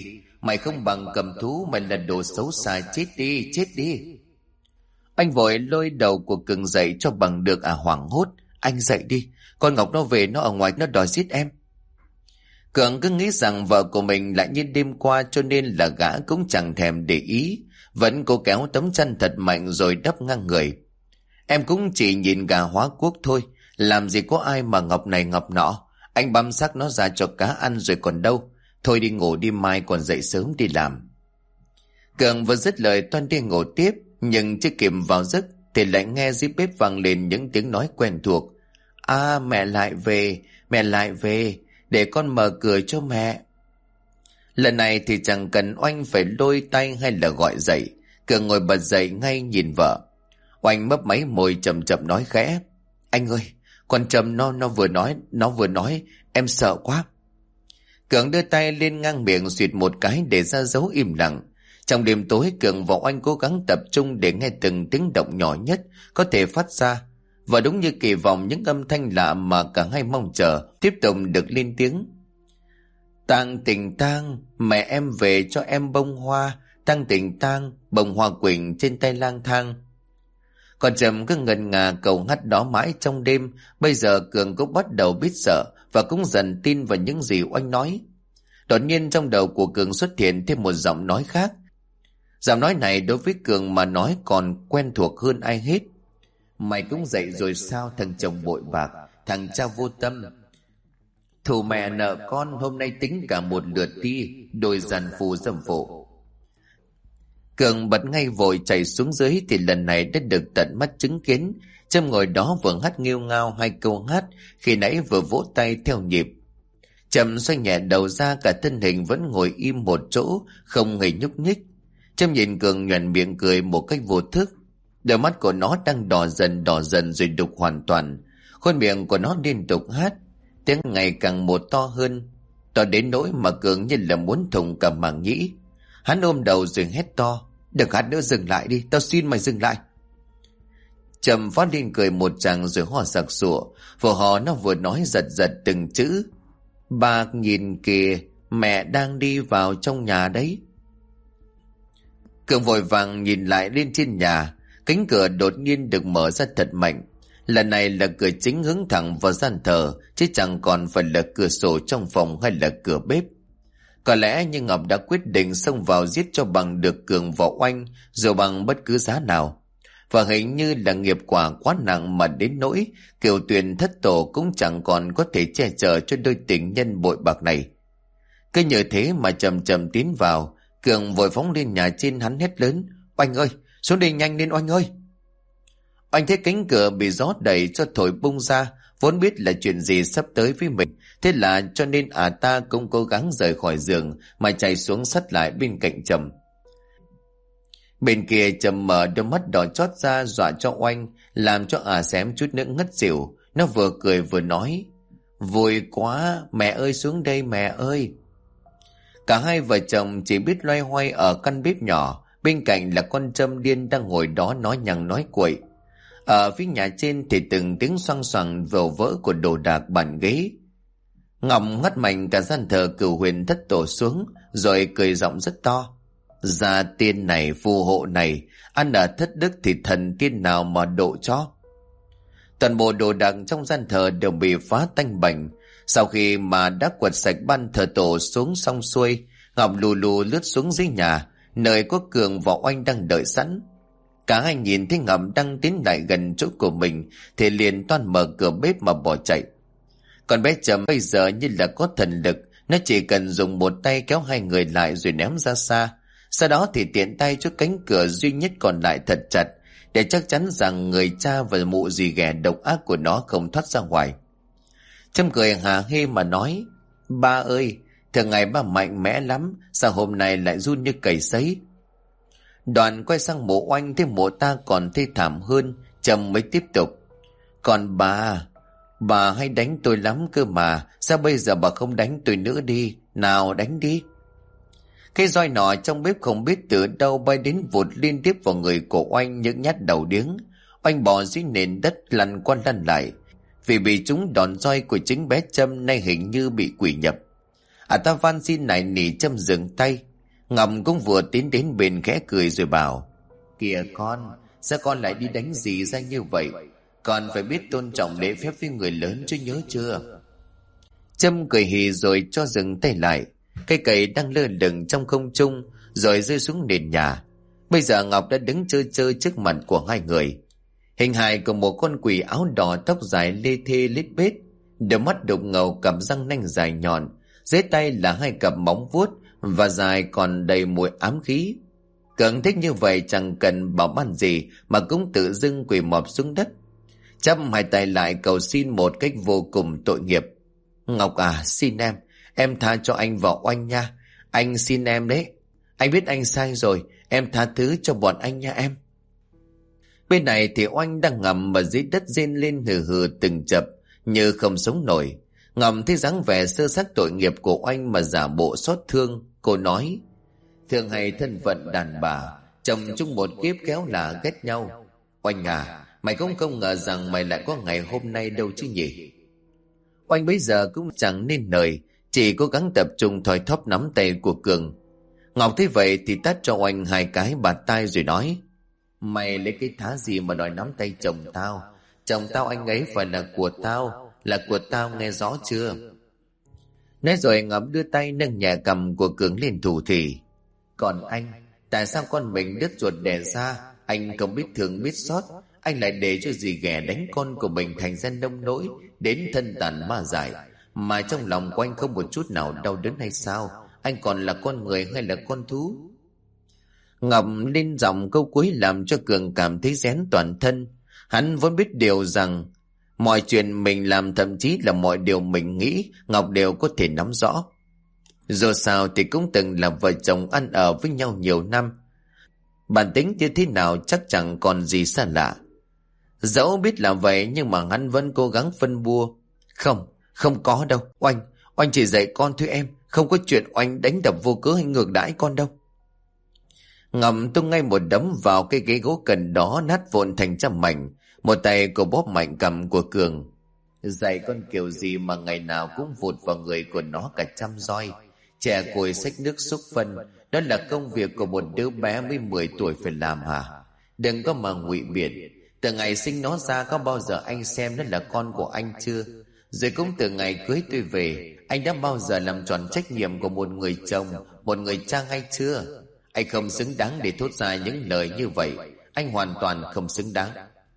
Mày không bằng cầm thú, mày là đồ xấu xa, chết đi, chết đi. Anh vội lôi đầu của Cường dậy cho bằng được hoảng hốt. Anh dậy đi, con Ngọc nó về, nó ở ngoài nó đòi giết em. Cường cứ nghĩ rằng vợ của mình lại như đêm qua, cho nên là gã cũng chẳng thèm để ý, vẫn cố kéo tấm chăn thật mạnh rồi đắp ngang người. Em cũng chỉ nhìn gà hóa quốc thôi, làm gì có ai mà Ngọc này Ngọc nọ. Anh băm xác nó ra cho cá ăn rồi còn đâu. Thôi đi ngủ đi, mai còn dậy sớm đi làm. Cường vừa dứt lời toan đi ngủ tiếp, nhưng chưa kịp vào giấc thì lại nghe dưới bếp vang lên những tiếng nói quen thuộc. Mẹ lại về, mẹ lại về, để con mở cửa cho mẹ. Lần này thì chẳng cần Oanh phải lôi tay hay là gọi dậy, Cường ngồi bật dậy ngay nhìn vợ. Oanh mấp máy môi chậm chậm nói khẽ. Anh ơi, con Trâm nó vừa nói, em sợ quá. Cường đưa tay lên ngang miệng xuyệt một cái để ra dấu im lặng. Trong đêm tối, Cường và Oanh cố gắng tập trung để nghe từng tiếng động nhỏ nhất có thể phát ra. Và đúng như kỳ vọng, những âm thanh lạ mà cả hai mong chờ tiếp tục được lên tiếng. Tang tình tang, mẹ em về cho em bông hoa. Tang tình tang, bông hoa quỳnh trên tay lang thang. Còn Trầm cứ ngần ngà cầu ngắt đó mãi trong đêm. Bây giờ Cường cũng bắt đầu biết sợ và cũng dần tin vào những gì Oanh nói. Đột nhiên trong đầu của Cường xuất hiện thêm một giọng nói khác. Giọng nói này đối với Cường mà nói còn quen thuộc hơn ai hết. Mày cũng dậy rồi sao thằng chồng bội bạc, thằng cha vô tâm. Thù mẹ nợ con, hôm nay tính cả một lượt đi, đôi giàn phù dâm phụ. Cường bật ngay vội chạy xuống dưới thì lần này đã được tận mắt chứng kiến. Trâm ngồi đó vừa hát nghêu ngao hai câu hát khi nãy vừa vỗ tay theo nhịp. Trâm xoay nhẹ đầu ra, cả thân hình vẫn ngồi im một chỗ, không hề nhúc nhích. Trâm nhìn Cường nhoẻn miệng cười một cách vô thức. Đôi mắt của nó đang đỏ dần rồi đục hoàn toàn. Khuôn miệng của nó liên tục hát, tiếng ngày càng một to hơn, to đến nỗi mà Cường như là muốn thủng cả màng nhĩ. Hắn ôm đầu rồi hét to. Đừng hát nữa, dừng lại đi, tao xin mày dừng lại. Trầm phát lên cười một tràng rồi ho sặc sụa. Vừa ho nó vừa nói giật giật từng chữ. Bác nhìn kìa, mẹ đang đi vào trong nhà đấy. Cường vội vàng nhìn lại lên trên nhà. Cánh cửa đột nhiên được mở ra thật mạnh. Lần này là cửa chính hướng thẳng vào gian thờ, chứ chẳng còn phải là cửa sổ trong phòng hay là cửa bếp. Có lẽ như Ngọc đã quyết định xông vào giết cho bằng được Cường và Oanh, dù bằng bất cứ giá nào. Và hình như là nghiệp quả quá nặng mà đến nỗi Kiều Tuyền thất tổ cũng chẳng còn có thể che chở cho đôi tình nhân bội bạc này. Cứ như thế mà chậm chậm tiến vào. Cường vội phóng lên nhà trên, hắn hét lớn. Oanh ơi, xuống đây nhanh lên Oanh ơi. Oanh thấy cánh cửa bị gió đẩy cho thổi bung ra, vốn biết là chuyện gì sắp tới với mình. Thế là cho nên ta cũng cố gắng rời khỏi giường mà chạy xuống sát lại bên cạnh Trầm. Bên kia Trầm mở đôi mắt đỏ chót ra dọa cho Oanh, làm cho xém chút nữa ngất xỉu. Nó vừa cười vừa nói. Vui quá, mẹ ơi xuống đây mẹ ơi. Cả hai vợ chồng chỉ biết loay hoay ở căn bếp nhỏ. Bên cạnh là con Trâm điên đang ngồi đó nói nhằng nói quậy. Ở phía nhà trên thì từng tiếng xoang xoàng vỡ vỡ của đồ đạc bàn ghế. Ngọc ngắt mạnh cả gian thờ Cửu Huyền thất tổ xuống, rồi cười giọng rất to. Gia tiên này, phù hộ này, ăn ở thất đức thì thần tiên nào mà độ cho. Toàn bộ đồ đạc trong gian thờ đều bị phá tanh bành. Sau khi mà đã quật sạch ban thờ tổ xuống xong xuôi, Ngọc lù lù lướt xuống dưới nhà, nơi có Cường và Oanh đang đợi sẵn. Cả hai nhìn thấy Ngọc đang tiến lại gần chỗ của mình thì liền toan mở cửa bếp mà bỏ chạy. Còn bé Trầm bây giờ như là có thần lực, nó chỉ cần dùng một tay kéo hai người lại rồi ném ra xa. Sau đó thì tiện tay chốt cánh cửa duy nhất còn lại thật chặt, để chắc chắn rằng người cha và mụ dì ghẻ độc ác của nó không thoát ra ngoài. Trâm cười hà hê mà nói. Ba ơi, thường ngày ba mạnh mẽ lắm, sao hôm nay lại run như cầy sấy. Đoàn quay sang mộ Oanh thấy mộ ta còn thê thảm hơn. Trâm mới tiếp tục. Còn bà hay đánh tôi lắm cơ mà, sao bây giờ bà không đánh tôi nữa đi, nào đánh đi. Cái roi nọ trong bếp không biết từ đâu bay đến vụt liên tiếp vào người của Oanh những nhát đầu điếng. Oanh bò dưới nền đất lăn qua lăn lại, vì bị trúng đòn roi của chính bé Trâm nay hình như bị quỷ nhập. Ta van xin nài nỉ Trâm dừng tay. Ngọc cũng vừa tiến đến bên khẽ cười rồi bảo: Kìa con, sao con lại đi đánh dì ra như vậy? Con phải biết tôn trọng lễ phép với người lớn chứ, nhớ chưa? Trâm cười hì rồi cho dừng tay lại. Cây cầy đang lơ lửng trong không trung rồi rơi xuống nền nhà. Bây giờ Ngọc đã đứng trơ trơ trước mặt của hai người. Hình hài của một con quỷ áo đỏ, tóc dài lê thê lết bết, đôi mắt đục ngầu, cặp răng nanh dài nhọn, dưới tay là hai cặp móng vuốt và dài còn đầy mùi ám khí. Cường thích như vậy chẳng cần bảo ban gì mà cũng tự dưng quỳ mọp xuống đất, chắp hai tay lại cầu xin một cách vô cùng tội nghiệp. Ngọc à, xin em tha cho anh và Oanh nha. Anh xin em đấy. Anh biết anh sai rồi, em tha thứ cho bọn anh nha em. Bên này thì Oanh đang ngầm ở dưới đất rên lên hừ hừ từng chập như không sống nổi. Ngầm thấy dáng vẻ sơ xác tội nghiệp của Oanh mà giả bộ xót thương. Cô nói: Thường hay thân phận đàn bà, chồng chung một kiếp kéo là ghét nhau. Oanh à, mày cũng không ngờ rằng mày lại có ngày hôm nay đâu chứ nhỉ? Oanh bấy giờ cũng chẳng nên lời, chỉ cố gắng tập trung thoi thóp nắm tay của Cường. Ngọc thấy vậy thì tát cho Oanh hai cái bạt tai rồi nói: Mày lấy cái thá gì mà đòi nắm tay chồng tao? Chồng tao anh ấy phải là của tao, nghe rõ chưa? Nói rồi Ngọc đưa tay nâng nhẹ cằm của Cường lên thủ thỉ: Còn anh, tại sao con mình đứt ruột đẻ ra, anh không biết thương biết xót, anh lại để cho dì ghẻ đánh con của mình thành ra nông nỗi đến thân tàn ma dại, mà trong lòng của anh không một chút nào đau đớn hay sao? Anh còn là con người hay là con thú? Ngọc lên giọng câu cuối làm cho Cường cảm thấy rén toàn thân. Hắn vốn biết điều rằng mọi chuyện mình làm, thậm chí là mọi điều mình nghĩ, Ngọc đều có thể nắm rõ. Dù sao thì cũng từng là vợ chồng ăn ở với nhau nhiều năm, bản tính như thế nào chắc chẳng còn gì xa lạ. Dẫu biết là vậy nhưng mà hắn vẫn cố gắng phân bua: Không có đâu, Oanh chỉ dạy con thôi em, không có chuyện Oanh đánh đập vô cớ hay ngược đãi con đâu. Ngọc tung ngay một đấm vào cái ghế gỗ cần đó, nát vụn thành trăm mảnh. Một tay cô bóp mạnh cằm của Cường: Dạy con kiểu gì mà ngày nào cũng vụt vào người của nó cả trăm roi. Trẻ cùi xách nước xúc phân, đó là công việc của một đứa bé mới 10 tuổi phải làm hả? Đừng có mà ngụy biện. Từ ngày sinh nó ra có bao giờ anh xem nó là con của anh chưa? Rồi cũng từ ngày cưới tôi về, anh đã bao giờ làm tròn trách nhiệm của một người chồng, một người cha hay chưa? Anh không xứng đáng để thốt ra những lời như vậy. Anh hoàn toàn không xứng đáng.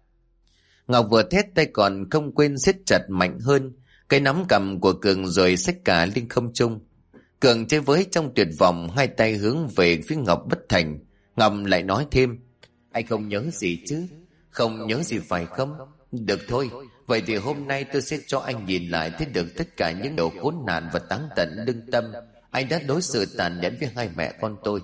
Ngọc vừa thét tay còn không quên siết chặt mạnh hơn cái nắm cầm của Cường rồi xách cả lên không trung. Cường chơi với trong tuyệt vọng, hai tay hướng về phía Ngọc bất thành. Ngọc lại nói thêm: Anh không nhớ gì chứ? Không nhớ gì phải không? Được thôi, vậy thì hôm nay tôi sẽ cho anh nhìn lại thấy được tất cả những điều khốn nạn và táng tận lương tâm anh đã đối xử tàn nhẫn với hai mẹ con tôi.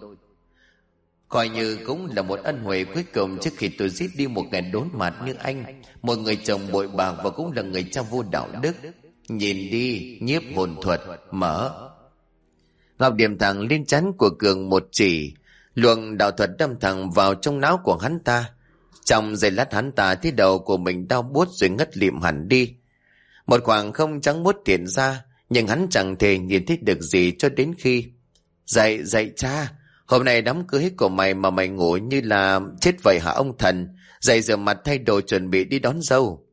Coi như cũng là một ân huệ cuối cùng trước khi tôi giết đi một kẻ đốn mặt như anh, một người chồng bội bạc và cũng là người cha vô đạo đức. Nhìn đi, nhiếp hồn thuật mở. Ngọc điểm thẳng lên trán của Cường một chỉ, luồng đạo thuật đâm thẳng vào trong não của hắn ta. Trong giây lát hắn ta thấy đầu của mình đau buốt rồi ngất lịm hẳn đi. Một khoảng không trắng muốt hiện ra, nhưng hắn chẳng thể nhìn thấy được gì cho đến khi: Dậy cha, hôm nay đám cưới của mày mà mày ngủ như là chết vậy hả ông thần? Dậy rửa mặt thay đồ chuẩn bị đi đón dâu.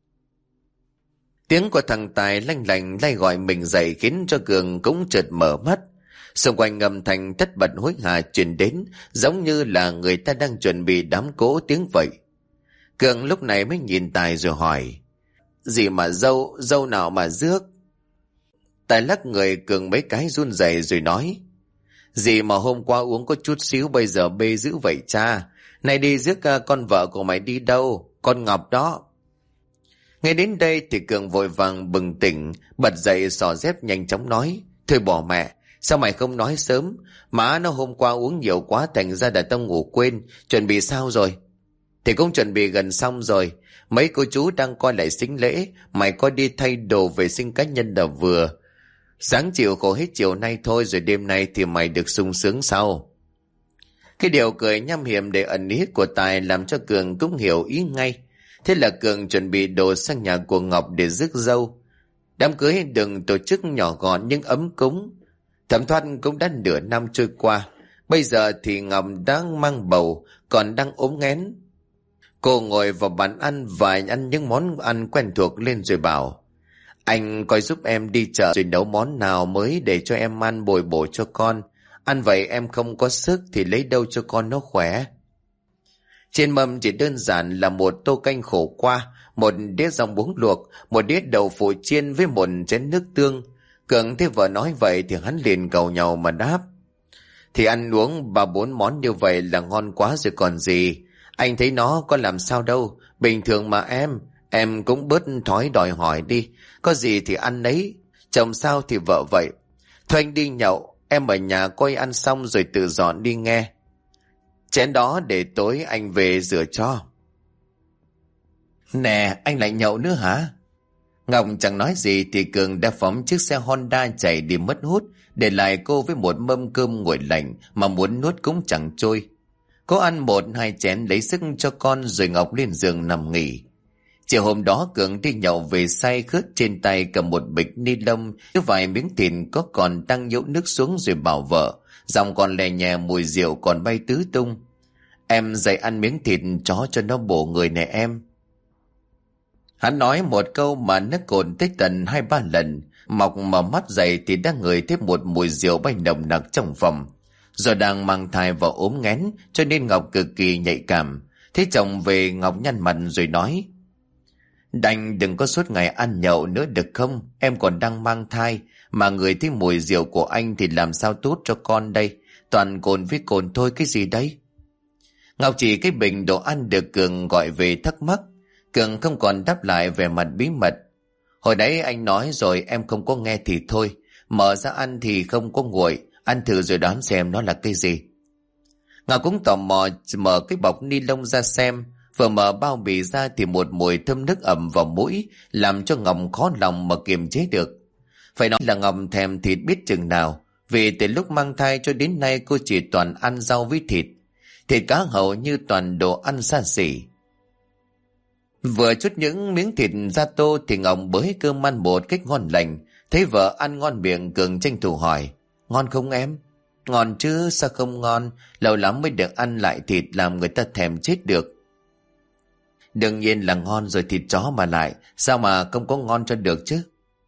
Tiếng của thằng Tài lanh lành lay gọi mình dậy khiến cho Cường cũng chợt mở mắt. Xung quanh âm thanh tất bật hối hả truyền đến, giống như là người ta đang chuẩn bị đám cỗ tiếng vậy. Cường lúc này mới nhìn Tài rồi hỏi: Gì mà dâu nào mà rước? Tài lắc người Cường mấy cái run rẩy rồi nói: Gì mà hôm qua uống có chút xíu bây giờ bê dữ vậy cha? Này đi rước con vợ của mày đi đâu? Con Ngọc đó. Nghe đến đây thì Cường vội vàng bừng tỉnh, bật dậy xỏ dép nhanh chóng nói: Thôi bỏ mẹ, sao mày không nói sớm? Má nó hôm qua uống nhiều quá thành ra đã tao ngủ quên. Chuẩn bị sao rồi? Thì cũng chuẩn bị gần xong rồi. Mấy cô chú đang coi lại sính lễ, mày coi đi thay đồ vệ sinh cá nhân là vừa. Sáng chiều khổ hết chiều nay thôi, rồi đêm nay thì mày được sung sướng sau. Cái điều cười nham hiểm để ẩn ý của Tài làm cho Cường cũng hiểu ý ngay. Thế là Cường chuẩn bị đồ sang nhà của Ngọc để rước dâu. Đám cưới đừng tổ chức nhỏ gọn nhưng ấm cúng. Thẩm thoát cũng đã nửa năm trôi qua, Bây giờ thì Ngọc đang mang bầu, còn đang ốm nghén. Cô ngồi vào bàn ăn và ăn những món ăn quen thuộc lên rồi bảo: anh coi giúp em đi chợ rồi nấu món nào mới để cho em ăn bồi bổ cho con. Ăn vậy em không có sức thì lấy đâu cho con nó khỏe. Trên mâm chỉ đơn giản là một tô canh khổ qua, một đĩa rau muống luộc, một đĩa đậu phụ chiên với một chén nước tương. Cường thấy vợ nói vậy thì hắn liền gầu nhau mà đáp: thì ăn uống 3-4 món như vậy là ngon quá rồi còn gì. Anh thấy nó có làm sao đâu, bình thường mà em cũng bớt thói đòi hỏi đi, có gì thì ăn nấy, chồng sao thì vợ vậy. Thôi anh đi nhậu, em ở nhà coi ăn xong rồi tự dọn đi nghe. Chén đó để tối anh về rửa cho. Nè, anh lại nhậu nữa hả? Ngọc chẳng nói gì thì Cường đã phóng chiếc xe Honda chạy đi mất hút, để lại cô với một mâm cơm nguội lạnh mà muốn nuốt cũng chẳng trôi. Cô ăn 1-2 chén lấy sức cho con rồi Ngọc lên giường nằm nghỉ. Chiều hôm đó Cường đi nhậu về say khướt, trên tay cầm một bịch ni lông với vài miếng thịt có còn đang nhũ nước xuống rồi bảo vợ, giọng còn lè nhè mùi rượu còn bay tứ tung: em dậy ăn miếng thịt chó cho nó bổ người này em. Hắn nói một câu mà nó cồn tới tận 2-3 lần. Mọc mở mắt dậy thì đã ngửi thấy một mùi rượu bay nồng nặc trong phòng. Do đang mang thai và ốm nghén cho nên Ngọc cực kỳ nhạy cảm. Thấy chồng về Ngọc nhăn mặt rồi nói: đành đừng có suốt ngày ăn nhậu nữa được không? Em còn đang mang thai mà người thấy mùi rượu của anh thì làm sao tốt cho con đây? Toàn cồn với cồn thôi, cái gì đấy? Ngọc chỉ cái bình đồ ăn được Cường gọi về thắc mắc. Cường không còn đáp lại, về mặt bí mật: hồi nãy anh nói rồi em không có nghe thì thôi, mở ra ăn thì không có nguội, ăn thử rồi đoán xem nó là cái gì. Ngọc cũng tò mò mở cái bọc ni lông ra xem. Vừa mở bao bì ra thì một mùi thơm nước ẩm vào mũi, làm cho Ngọc khó lòng mà kiềm chế được. Phải nói là Ngọc thèm thịt biết chừng nào, vì từ lúc mang thai cho đến nay cô chỉ toàn ăn rau với thịt. Thịt cá hầu như toàn đồ ăn xa xỉ. Vừa chút những miếng thịt ra tô thì Ngọc bới cơm ăn một cách ngon lành. Thấy vợ ăn ngon miệng, Cường tranh thủ hỏi: ngon không em? Ngon chứ, sao không ngon, lâu lắm mới được ăn lại thịt làm người ta thèm chết được. Đương nhiên là ngon rồi, thịt chó mà lại, sao mà không có ngon cho được chứ?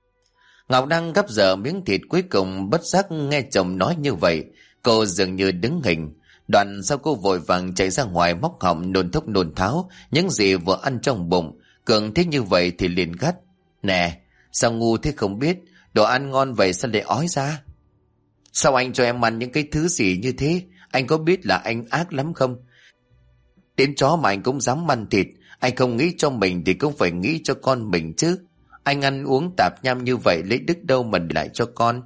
Ngọc đang gắp dở miếng thịt cuối cùng, bất giác nghe chồng nói như vậy, cô dường như đứng hình. Đoạn sau cô vội vàng chạy ra ngoài móc họng nôn thốc nôn tháo những gì vừa ăn trong bụng. Cường thấy như vậy thì liền gắt: nè, sao ngu thế không biết, đồ ăn ngon vậy sao lại ói ra? Sao anh cho em ăn những cái thứ gì như thế? Anh có biết là anh ác lắm không? Đến chó mà anh cũng dám ăn thịt. Anh không nghĩ cho mình thì cũng phải nghĩ cho con mình chứ. Anh ăn uống tạp nham như vậy lấy đức đâu mà lại cho con?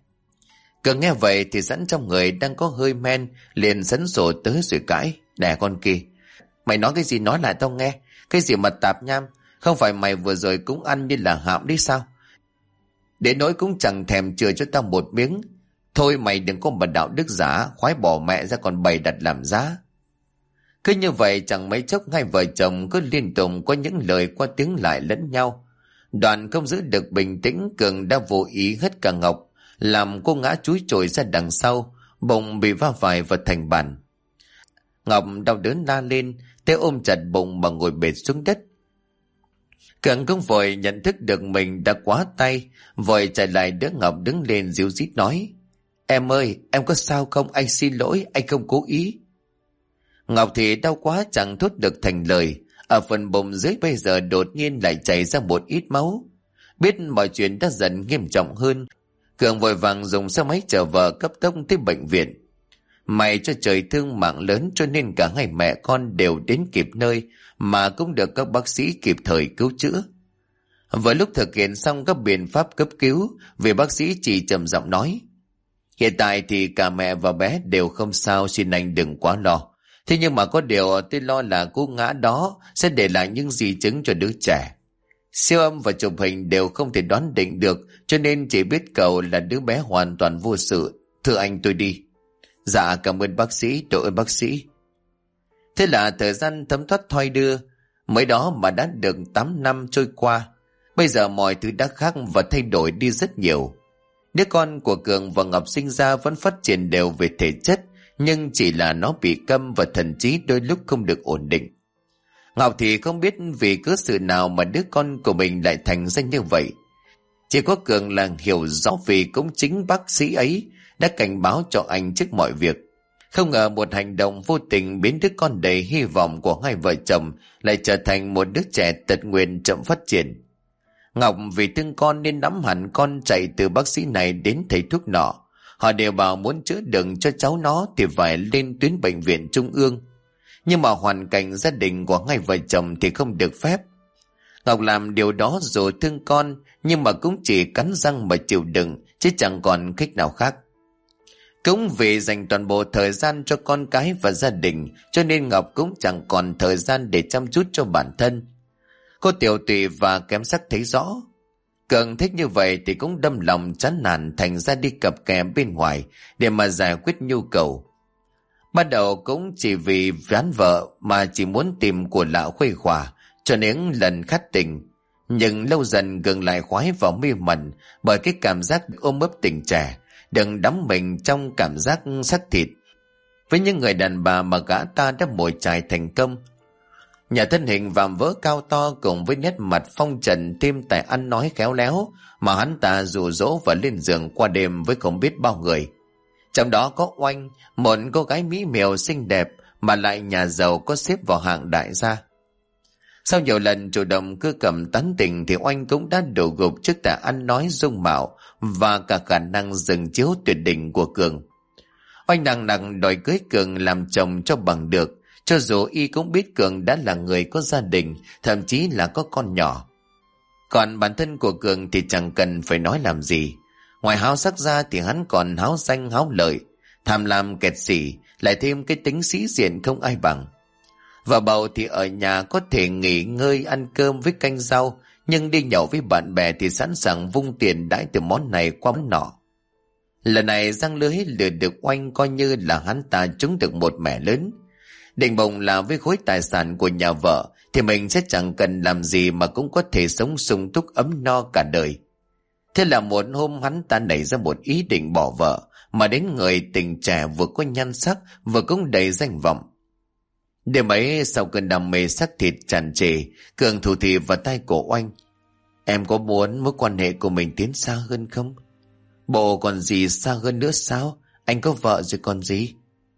Cường nghe vậy thì sẵn trong người đang có hơi men, liền sấn sổ tới rồi cãi: đẻ con kia, mày nói cái gì nói lại tao nghe. Cái gì mà tạp nham? Không phải mày vừa rồi cũng ăn như là hạm đấy sao? Đến nỗi cũng chẳng thèm chừa cho tao một miếng. Thôi mày đừng có mà đạo đức giả, khoái bỏ mẹ ra còn bày đặt làm giá. Cứ như vậy chẳng mấy chốc hai vợ chồng cứ liên tục có những lời qua tiếng lại lẫn nhau. Đoàn không giữ được bình tĩnh, Cường đã vô ý hất cả Ngọc, làm cô ngã chúi chổi ra đằng sau, bụng bị va phải vào thành bàn. Ngọc đau đớn la lên, tay ôm chặt bụng mà ngồi bệt xuống đất. Cường cũng vội nhận thức được mình đã quá tay, vội chạy lại đỡ Ngọc đứng lên díu dít nói: em ơi, em có sao không? Anh xin lỗi, anh không cố ý. Ngọc thì đau quá chẳng thốt được thành lời. Ở phần bụng dưới bây giờ đột nhiên lại chảy ra một ít máu. Biết mọi chuyện đã dần nghiêm trọng hơn, Cường vội vàng dùng xe máy chở vợ cấp tốc tới bệnh viện. May cho trời thương mạng lớn cho nên cả hai mẹ con đều đến kịp nơi, mà cũng được các bác sĩ kịp thời cứu chữa. Vừa lúc thực hiện xong các biện pháp cấp cứu, vị bác sĩ chỉ trầm giọng nói: hiện tại thì cả mẹ và bé đều không sao, xin anh đừng quá lo. Thế nhưng mà có điều tôi lo là cú ngã đó sẽ để lại những di chứng cho đứa trẻ. Siêu âm và chụp hình đều không thể đoán định được, cho nên chỉ biết cậu là đứa bé hoàn toàn vô sự. Thưa anh, tôi đi. Dạ, cảm ơn bác sĩ, đội ơn bác sĩ. Thế là thời gian thấm thoát thoi đưa, mới đó mà đã được 8 năm trôi qua. Bây giờ mọi thứ đã khác và thay đổi đi rất nhiều. Đứa con của Cường và Ngọc sinh ra vẫn phát triển đều về thể chất, nhưng chỉ là nó bị câm và thần trí đôi lúc không được ổn định. Ngọc thì không biết vì cớ sự nào mà đứa con của mình lại thành ra như vậy. Chỉ có Cường là hiểu rõ, vì cũng chính bác sĩ ấy đã cảnh báo cho anh trước mọi việc. Không ngờ một hành động vô tình biến đứa con đầy hy vọng của hai vợ chồng lại trở thành một đứa trẻ tật nguyền chậm phát triển. Ngọc vì thương con nên nắm hẳn con chạy từ bác sĩ này đến thầy thuốc nọ. Họ đều bảo muốn chữa đựng cho cháu nó thì phải lên tuyến bệnh viện trung ương. Nhưng mà hoàn cảnh gia đình của hai vợ chồng thì không được phép. Ngọc làm điều đó dù thương con, nhưng mà cũng chỉ cắn răng mà chịu đựng, chứ chẳng còn cách nào khác. Cũng vì dành toàn bộ thời gian cho con cái và gia đình, cho nên Ngọc cũng chẳng còn thời gian để chăm chút cho bản thân. Cô tiểu tụy và kém sắc thấy rõ. Cường thích như vậy thì cũng đâm lòng chán nản, thành ra đi cặp kè bên ngoài để mà giải quyết nhu cầu. Ban đầu cũng chỉ vì ván vợ mà chỉ muốn tìm của lạ khuây khỏa cho những lần khát tình. Nhưng lâu dần Cường lại khoái vào mê mẩn bởi cái cảm giác ôm ấp tình trẻ, đừng đắm mình trong cảm giác xác thịt. Với những người đàn bà mà gã ta đã mồi chài thành công. Nhà thân hình vạm vỡ cao to cùng với nét mặt phong trần thêm tài ăn nói khéo léo mà hắn ta dụ dỗ và lên giường qua đêm với không biết bao người. Trong đó có Oanh, một cô gái mỹ miều xinh đẹp mà lại nhà giàu có xếp vào hạng đại gia. Sau nhiều lần chủ động cưa cầm tán tỉnh thì Oanh cũng đã đổ gục trước tài ăn nói dung mạo và cả khả năng dừng chiếu tuyệt đỉnh của Cường. Oanh nặng nặng đòi cưới Cường làm chồng cho bằng được, cho dù y cũng biết Cường đã là người có gia đình, thậm chí là có con nhỏ. Còn bản thân của Cường thì chẳng cần phải nói làm gì. Ngoài háo sắc ra thì hắn còn háo danh háo lợi, tham lam kẹt xỉ, lại thêm cái tính sĩ diện không ai bằng. Vợ bầu thì ở nhà có thể nghỉ ngơi ăn cơm với canh rau, nhưng đi nhậu với bạn bè thì sẵn sàng vung tiền đãi từ món này qua món nọ. Lần này giăng lưới lừa được Oanh coi như là hắn ta trúng được một mẻ lớn. Định bụng là với khối tài sản của nhà vợ thì mình sẽ chẳng cần làm gì mà cũng có thể sống sung túc ấm no cả đời. Thế là một hôm hắn ta nảy ra một ý định bỏ vợ, mà đến người tình trẻ vừa có nhan sắc vừa cũng đầy danh vọng. Đêm ấy sau cơn đam mê xác thịt tràn trề, Cường thủ thì vào tay của Oanh. Em có muốn mối quan hệ của mình tiến xa hơn không? Bộ còn gì xa hơn nữa sao? Anh có vợ rồi còn gì?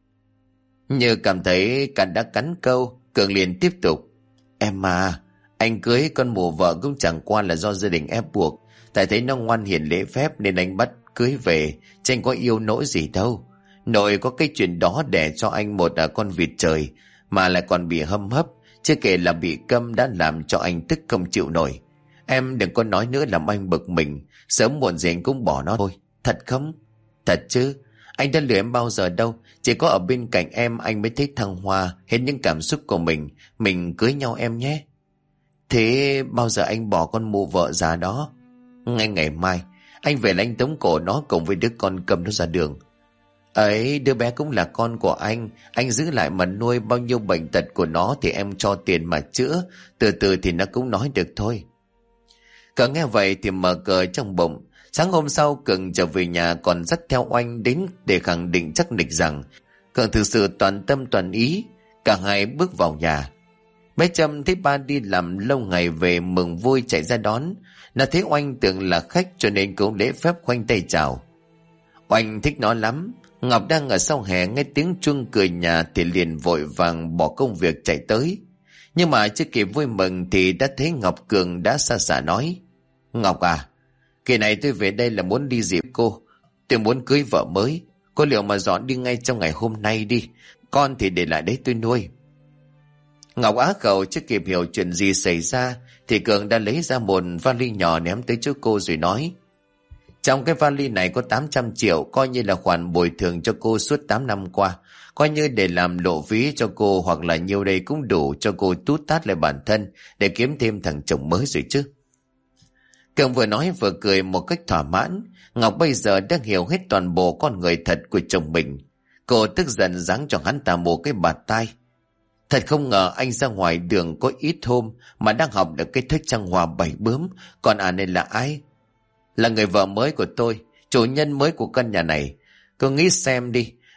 Như cảm thấy cắn đã cắn câu, Cường liền tiếp tục. Em à, anh cưới con mù vợ cũng chẳng qua là do gia đình ép buộc. Tại thấy nó ngoan hiền lễ phép nên anh bắt cưới về, chứ anh có yêu nỗi gì đâu. Nội có cái chuyện đó để cho anh một con vịt trời, mà lại còn bị hâm hấp, chưa kể là bị câm đã làm cho anh tức không chịu nổi. Em đừng có nói nữa làm anh bực mình, sớm muộn gì anh cũng bỏ nó thôi. Thật không? Thật chứ, anh đã lừa em bao giờ đâu, chỉ có ở bên cạnh em anh mới thấy thăng hoa hết những cảm xúc của mình cưới nhau em nhé. Thế bao giờ anh bỏ con mụ vợ già đó? Ngay ngày mai, anh về là anh tống cổ nó cùng với đứa con cầm nó ra đường. Ấy, đứa bé cũng là con của anh giữ lại mà nuôi, bao nhiêu bệnh tật của nó thì em cho tiền mà chữa, từ từ thì nó cũng nói được thôi. Cờ nghe vậy thì mở cờ trong bụng. Sáng hôm sau Cường trở về nhà còn dắt theo Oanh đến để khẳng định chắc nịch rằng Cường thực sự toàn tâm toàn ý. Cả hai bước vào nhà. Bé Trâm thấy ba đi làm lâu ngày về mừng vui chạy ra đón. Nó thấy Oanh tưởng là khách cho nên cũng lễ phép khoanh tay chào. Oanh thích nó lắm. Ngọc đang ở sau hè nghe tiếng chuông cửa nhà thì liền vội vàng bỏ công việc chạy tới. Nhưng mà chưa kịp vui mừng thì đã thấy Ngọc Cường đã xa xả nói. Ngọc à, kỳ này tôi về đây là muốn đi dịp cô. Tôi muốn cưới vợ mới. Cô liệu mà dọn đi ngay trong ngày hôm nay đi. Con thì để lại đấy tôi nuôi. Ngọc á khẩu chưa kịp hiểu chuyện gì xảy ra thì Cường đã lấy ra một vali nhỏ ném tới chỗ cô rồi nói. Trong cái vali này có 800 triệu, coi như là khoản bồi thường cho cô suốt 8 năm qua. Coi như để làm lộ phí cho cô, hoặc là nhiêu đây cũng đủ cho cô tút tát lại bản thân để kiếm thêm thằng chồng mới rồi chứ. Cường vừa nói vừa cười một cách thỏa mãn. Ngọc bây giờ đang hiểu hết toàn bộ con người thật của chồng mình. Cô tức giận giáng cho hắn ta một cái bạt tai. Thật không ngờ anh ra ngoài đường có ít hôm mà đang học được cái thích trăng hoa bảy bướm. Còn này là ai? Là người vợ mới của tôi, chủ nhân mới của căn nhà này. Cô nghĩ xem đi,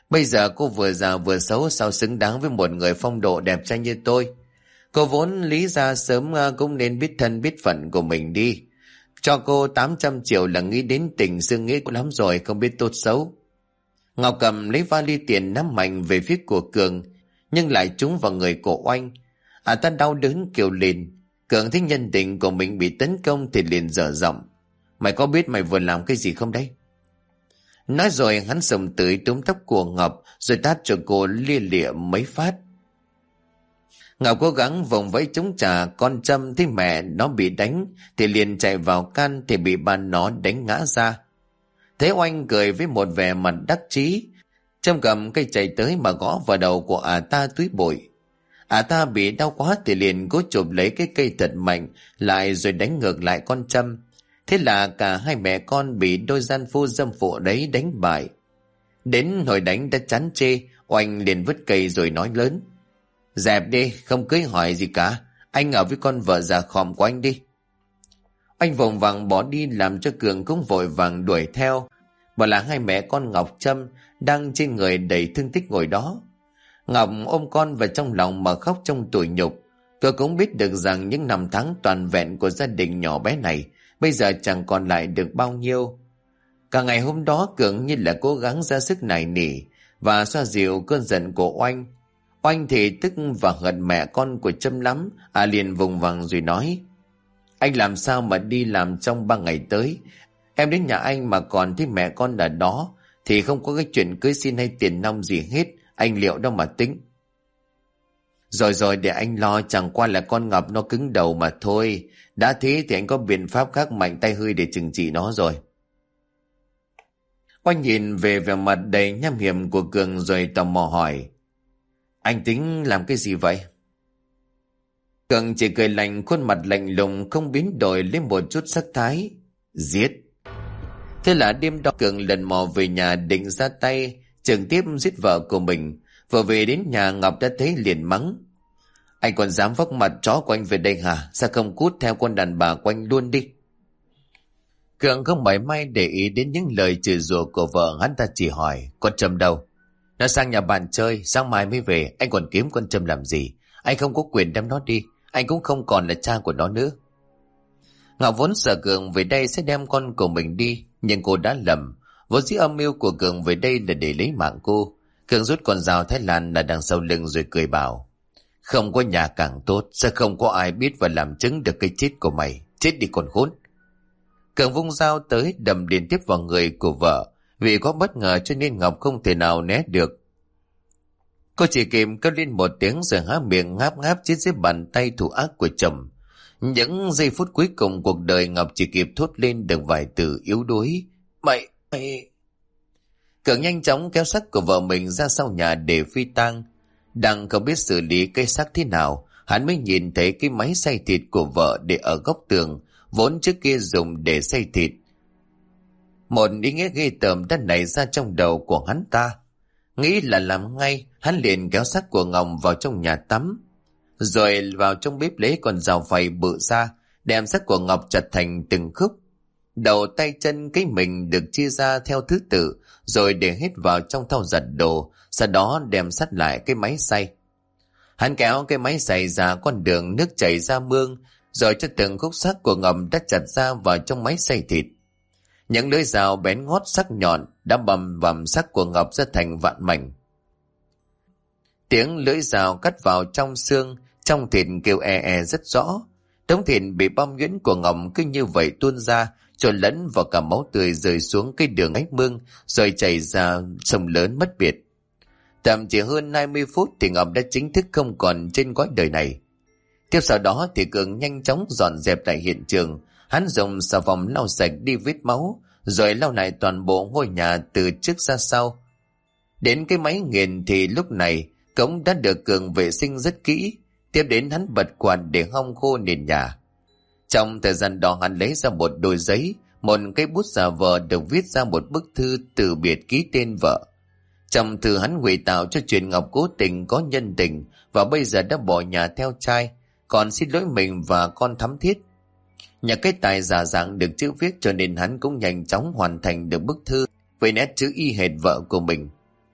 Bây giờ cô vừa già vừa xấu, sao xứng đáng với một người phong độ đẹp trai như tôi. Cô vốn lý ra sớm cũng nên biết thân biết phận của mình đi. Cho cô 800 triệu là nghĩ đến tình xương nghĩ lắm rồi, không biết tốt xấu. Ngọc cầm lấy vali tiền nắm mạnh về phía của Cường, nhưng lại trúng vào người của Oanh. Ta đau đớn kêu lên. Cường thấy nhân tình của mình bị tấn công thì liền dở giọng: mày có biết mày vừa làm cái gì không đấy? Nói rồi hắn sầm tới túm tóc của Ngọc rồi tát cho cô lia lịa mấy phát. Ngọc cố gắng vòng vẫy chống trả, con Trâm thấy mẹ nó bị đánh thì liền chạy vào can thì bị ba nó đánh ngã ra. Thế Oanh cười với một vẻ mặt đắc chí, Trâm cầm cây chạy tới mà gõ vào đầu của ta túi bụi. Ta bị đau quá thì liền cố chụp lấy cái cây thật mạnh lại rồi đánh ngược lại con Trâm. Thế là cả hai mẹ con bị đôi gian phu dâm phụ đấy đánh bại. Đến hồi đánh đã chán chê, Oanh liền vứt cây rồi nói lớn: dẹp đi, không cưới hỏi gì cả. Anh ở với con vợ già khòm của anh đi. Anh vòng vàng bỏ đi làm cho Cường cũng vội vàng đuổi theo. Mà là hai mẹ con Ngọc Trâm đang trên người đầy thương tích ngồi đó. Ngọc ôm con vào trong lòng mà khóc trong tủi nhục. Cô cũng biết được rằng những năm tháng toàn vẹn của gia đình nhỏ bé này bây giờ chẳng còn lại được bao nhiêu. Cả ngày hôm đó Cường như là cố gắng ra sức nài nỉ và xoa dịu cơn giận của Oanh. Oanh thì tức và hận mẹ con của Trâm lắm. Liền vùng vằng rồi nói: anh làm sao mà đi làm trong 3 ngày tới. Em đến nhà anh mà còn thấy mẹ con ở đó thì không có cái chuyện cưới xin hay tiền nong gì hết. Anh liệu đâu mà tính. Rồi để anh lo, chẳng qua là con Ngọc nó cứng đầu mà thôi. Đã thế thì anh có biện pháp khác mạnh tay hơi để trừng trị nó rồi. Oanh nhìn về vẻ mặt đầy nham hiểm của Cường rồi tò mò hỏi: anh tính làm cái gì vậy? Cường chỉ cười lạnh, khuôn mặt lạnh lùng không biến đổi lên một chút sắc thái: giết. Thế là đêm đó Cường lần mò về nhà định ra tay trực tiếp giết vợ của mình. Vừa về đến nhà Ngọc đã thấy liền mắng: anh còn dám vác mặt chó của anh về đây hả? Sao không cút theo con đàn bà của anh luôn đi? Cường không mảy may để ý đến những lời chửi rủa của vợ. Hắn ta chỉ hỏi: con Trâm đâu? Nó sang nhà bạn chơi, sáng mai mới về. Anh còn kiếm con Trâm làm gì? Anh không có quyền đem nó đi. Anh cũng không còn là cha của nó nữa. Ngọc vốn sợ Cường về đây sẽ đem con của mình đi, nhưng cô đã lầm. Vốn dĩ âm mưu của Cường về đây là để lấy mạng cô. Cường rút con dao Thái Lan là đằng sau lưng rồi cười bảo: không có nhà càng tốt, sẽ không có ai biết và làm chứng được cái chết của mày. Chết đi con khốn. Cường vung dao tới đâm liên tiếp vào người của vợ. Vì có bất ngờ cho nên Ngọc không thể nào né được. Cô chỉ kịp kêu lên một tiếng rồi há miệng ngáp ngáp chết dưới bàn tay thủ ác của chồng. Những giây phút cuối cùng cuộc đời Ngọc chỉ kịp thốt lên được vài từ yếu đuối: mày. Cường nhanh chóng kéo xác của vợ mình ra sau nhà để phi tang. Đang không biết xử lý cái xác thế nào, hắn mới nhìn thấy cái máy xay thịt của vợ để ở góc tường, vốn trước kia dùng để xay thịt. Một ý nghĩa ghê tởm đã nảy ra trong đầu của hắn ta. Nghĩ là làm ngay, hắn liền kéo xác của Ngọc vào trong nhà tắm, rồi vào trong bếp lấy con dao phay bự ra, đem xác của Ngọc chặt thành từng khúc. Đầu tay chân cái mình được chia ra theo thứ tự, rồi để hết vào trong thau giặt đồ, sau đó đem sắt lại cái máy xay. Hắn kéo cái máy xay ra con đường nước chảy ra mương, rồi cho từng khúc xác của Ngọc đã chặt ra vào trong máy xay thịt. Những lưỡi dao bén ngót sắc nhọn đã bầm vằm xác của Ngọc ra thành vạn mảnh. Tiếng lưỡi dao cắt vào trong xương, trong thịt kêu rất rõ. Đống thịt bị băm nhuyễn của Ngọc cứ như vậy tuôn ra, trộn lẫn vào cả máu tươi rơi xuống cái đường ếch mương, rồi chảy ra sông lớn mất biệt. Tầm chỉ hơn 20 phút thì Ngọc đã chính thức không còn trên cõi đời này. Tiếp sau đó thì Cường nhanh chóng dọn dẹp lại hiện trường. Hắn dùng xà phòng lau sạch đi vết máu, rồi lau lại toàn bộ ngôi nhà từ trước ra sau. Đến cái máy nghiền thì lúc này cống đã được Cường vệ sinh rất kỹ. Tiếp đến hắn bật quạt để hong khô nền nhà. Trong thời gian đó hắn lấy ra một đôi giấy, một cái bút giả vờ được viết ra một bức thư từ biệt ký tên vợ. Trong thư hắn ngụy tạo cho chuyện Ngọc cố tình có nhân tình và bây giờ đã bỏ nhà theo trai, còn xin lỗi mình và con thắm thiết. Nhà cái tài giả dạng được chữ viết cho nên hắn cũng nhanh chóng hoàn thành được bức thư với nét chữ y hệt vợ của mình.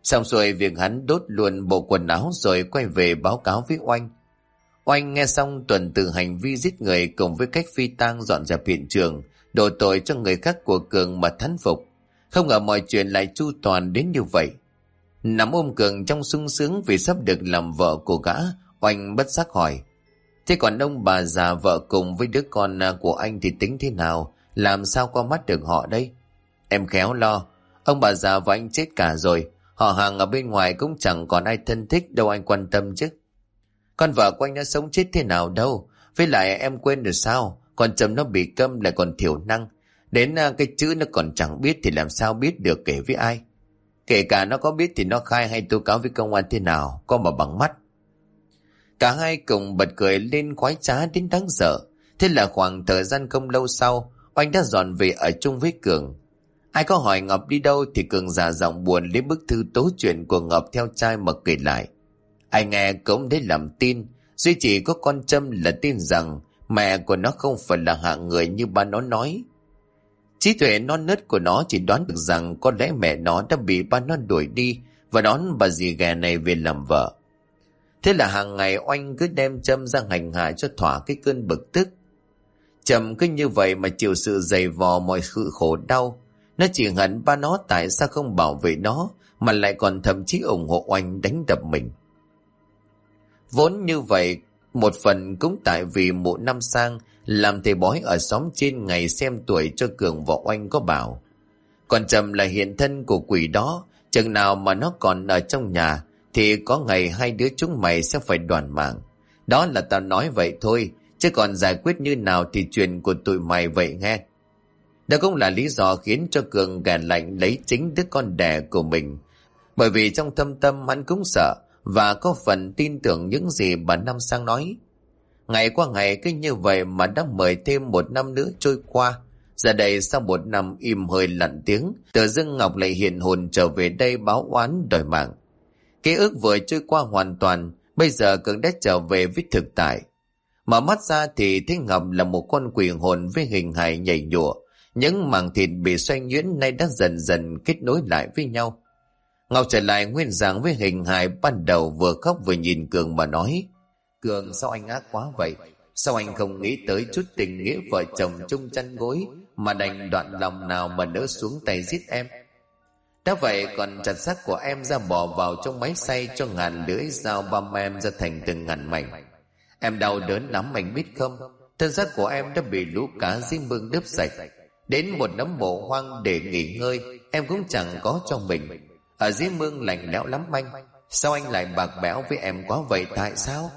Xong rồi việc hắn đốt luôn bộ quần áo rồi quay về báo cáo với Oanh. Oanh nghe xong tuần từ hành vi giết người cùng với cách phi tang dọn dẹp hiện trường, đổ tội cho người khác của Cường mà thán phục. Không ngờ mọi chuyện lại chu toàn đến như vậy. Nắm ôm Cường trong sung sướng vì sắp được làm vợ của gã, Oanh bất giác hỏi: thế còn ông bà già vợ cùng với đứa con của anh thì tính thế nào, làm sao qua mắt được họ đây? Em khéo lo, ông bà già và anh chết cả rồi, họ hàng ở bên ngoài cũng chẳng còn ai thân thích đâu anh quan tâm chứ. Con vợ của anh đã sống chết thế nào đâu, với lại em quên rồi sao, con chồng nó bị câm lại còn thiểu năng, đến cái chữ nó còn chẳng biết thì làm sao biết được kể với ai. Kể cả nó có biết thì nó khai hay tố cáo với công an thế nào, có mà bằng mắt. Cả hai cùng bật cười lên khoái trá đến đáng sợ. Thế là khoảng thời gian không lâu sau, Oanh đã dọn về ở chung với Cường. Ai có hỏi Ngọc đi đâu thì Cường giả giọng buồn lấy bức thư tố chuyện của Ngọc theo trai mà kể lại. Ai nghe cũng đấy làm tin, duy chỉ có con Trâm là tin rằng mẹ của nó không phải là hạng người như ba nó nói. Trí tuệ non nớt của nó chỉ đoán được rằng có lẽ mẹ nó đã bị ba nó đuổi đi và đón bà dì ghẻ này về làm vợ. Thế là hàng ngày Oanh cứ đem Trâm ra hành hạ cho thỏa cái cơn bực tức. Trâm cứ như vậy mà chịu sự dày vò mọi sự khổ đau. Nó chỉ hận ba nó tại sao không bảo vệ nó, mà lại còn thậm chí ủng hộ Oanh đánh đập mình. Vốn như vậy, một phần cũng tại vì mụ năm sang làm thầy bói ở xóm trên ngày xem tuổi cho Cường và Oanh có bảo: còn Trâm là hiện thân của quỷ đó, chừng nào mà nó còn ở trong nhà thì có ngày hai đứa chúng mày sẽ phải đoàn mạng. Đó là tao nói vậy thôi, chứ còn giải quyết như nào thì chuyện của tụi mày vậy nghe. Đó cũng là lý do khiến cho Cường gàn lạnh lấy chính đứa con đẻ của mình, bởi vì trong thâm tâm hắn cũng sợ và có phần tin tưởng những gì bà Năm Sang nói. Ngày qua ngày cứ như vậy mà đã mời thêm một năm nữa trôi qua. Giờ đây sau một năm im hơi lặng tiếng, tự dưng Ngọc lại hiện hồn trở về đây báo oán đòi mạng. Ký ức vừa trôi qua hoàn toàn, bây giờ Cường đã trở về với thực tại. Mở mắt ra thì thấy Ngọc là một con quỷ hồn với hình hài nhảy nhụa. Những mảng thịt bị xoay nhuyễn nay đã dần dần kết nối lại với nhau. Ngọc trở lại nguyên dạng với hình hài ban đầu, vừa khóc vừa nhìn Cường mà nói: Cường, sao anh ác quá vậy? Sao anh không nghĩ tới chút tình nghĩa vợ chồng chung chăn gối mà đành đoạn lòng nào mà nỡ xuống tay giết em? Đã vậy còn chặt xác của em ra bỏ vào trong máy xay cho ngàn lưỡi dao băm em ra thành từng ngàn mảnh. Em đau đớn lắm anh biết không? Thân xác của em đã bị lũ cá dưới mương đớp sạch. Đến một nấm mộ hoang để nghỉ ngơi em cũng chẳng có cho mình. Ở dưới mương lạnh lẽo lắm anh. Sao anh lại bạc bẽo với em quá vậy, tại sao?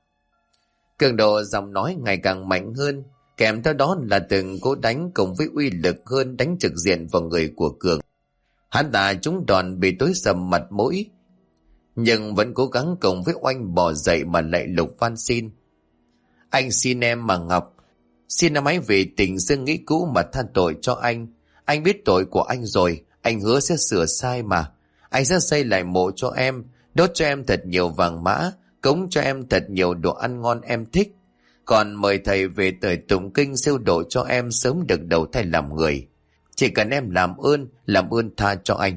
Cường độ giọng nói ngày càng mạnh hơn, kèm theo đó là từng cú đánh cùng với uy lực hơn đánh trực diện vào người của Cường. Hắn ta trúng đòn bị tối sầm mặt mũi, nhưng vẫn cố gắng cùng với Oanh bò dậy mà lạy lục van xin: Anh xin em mà Ngọc, xin em hãy vì tình dương nghĩ cũ mà tha tội cho anh. Anh biết tội của anh rồi, anh hứa sẽ sửa sai mà. Anh sẽ xây lại mộ cho em, đốt cho em thật nhiều vàng mã, cống cho em thật nhiều đồ ăn ngon em thích. Còn mời thầy về tời tụng kinh siêu độ cho em sớm được đầu thai làm người. Chỉ cần em làm ơn tha cho anh.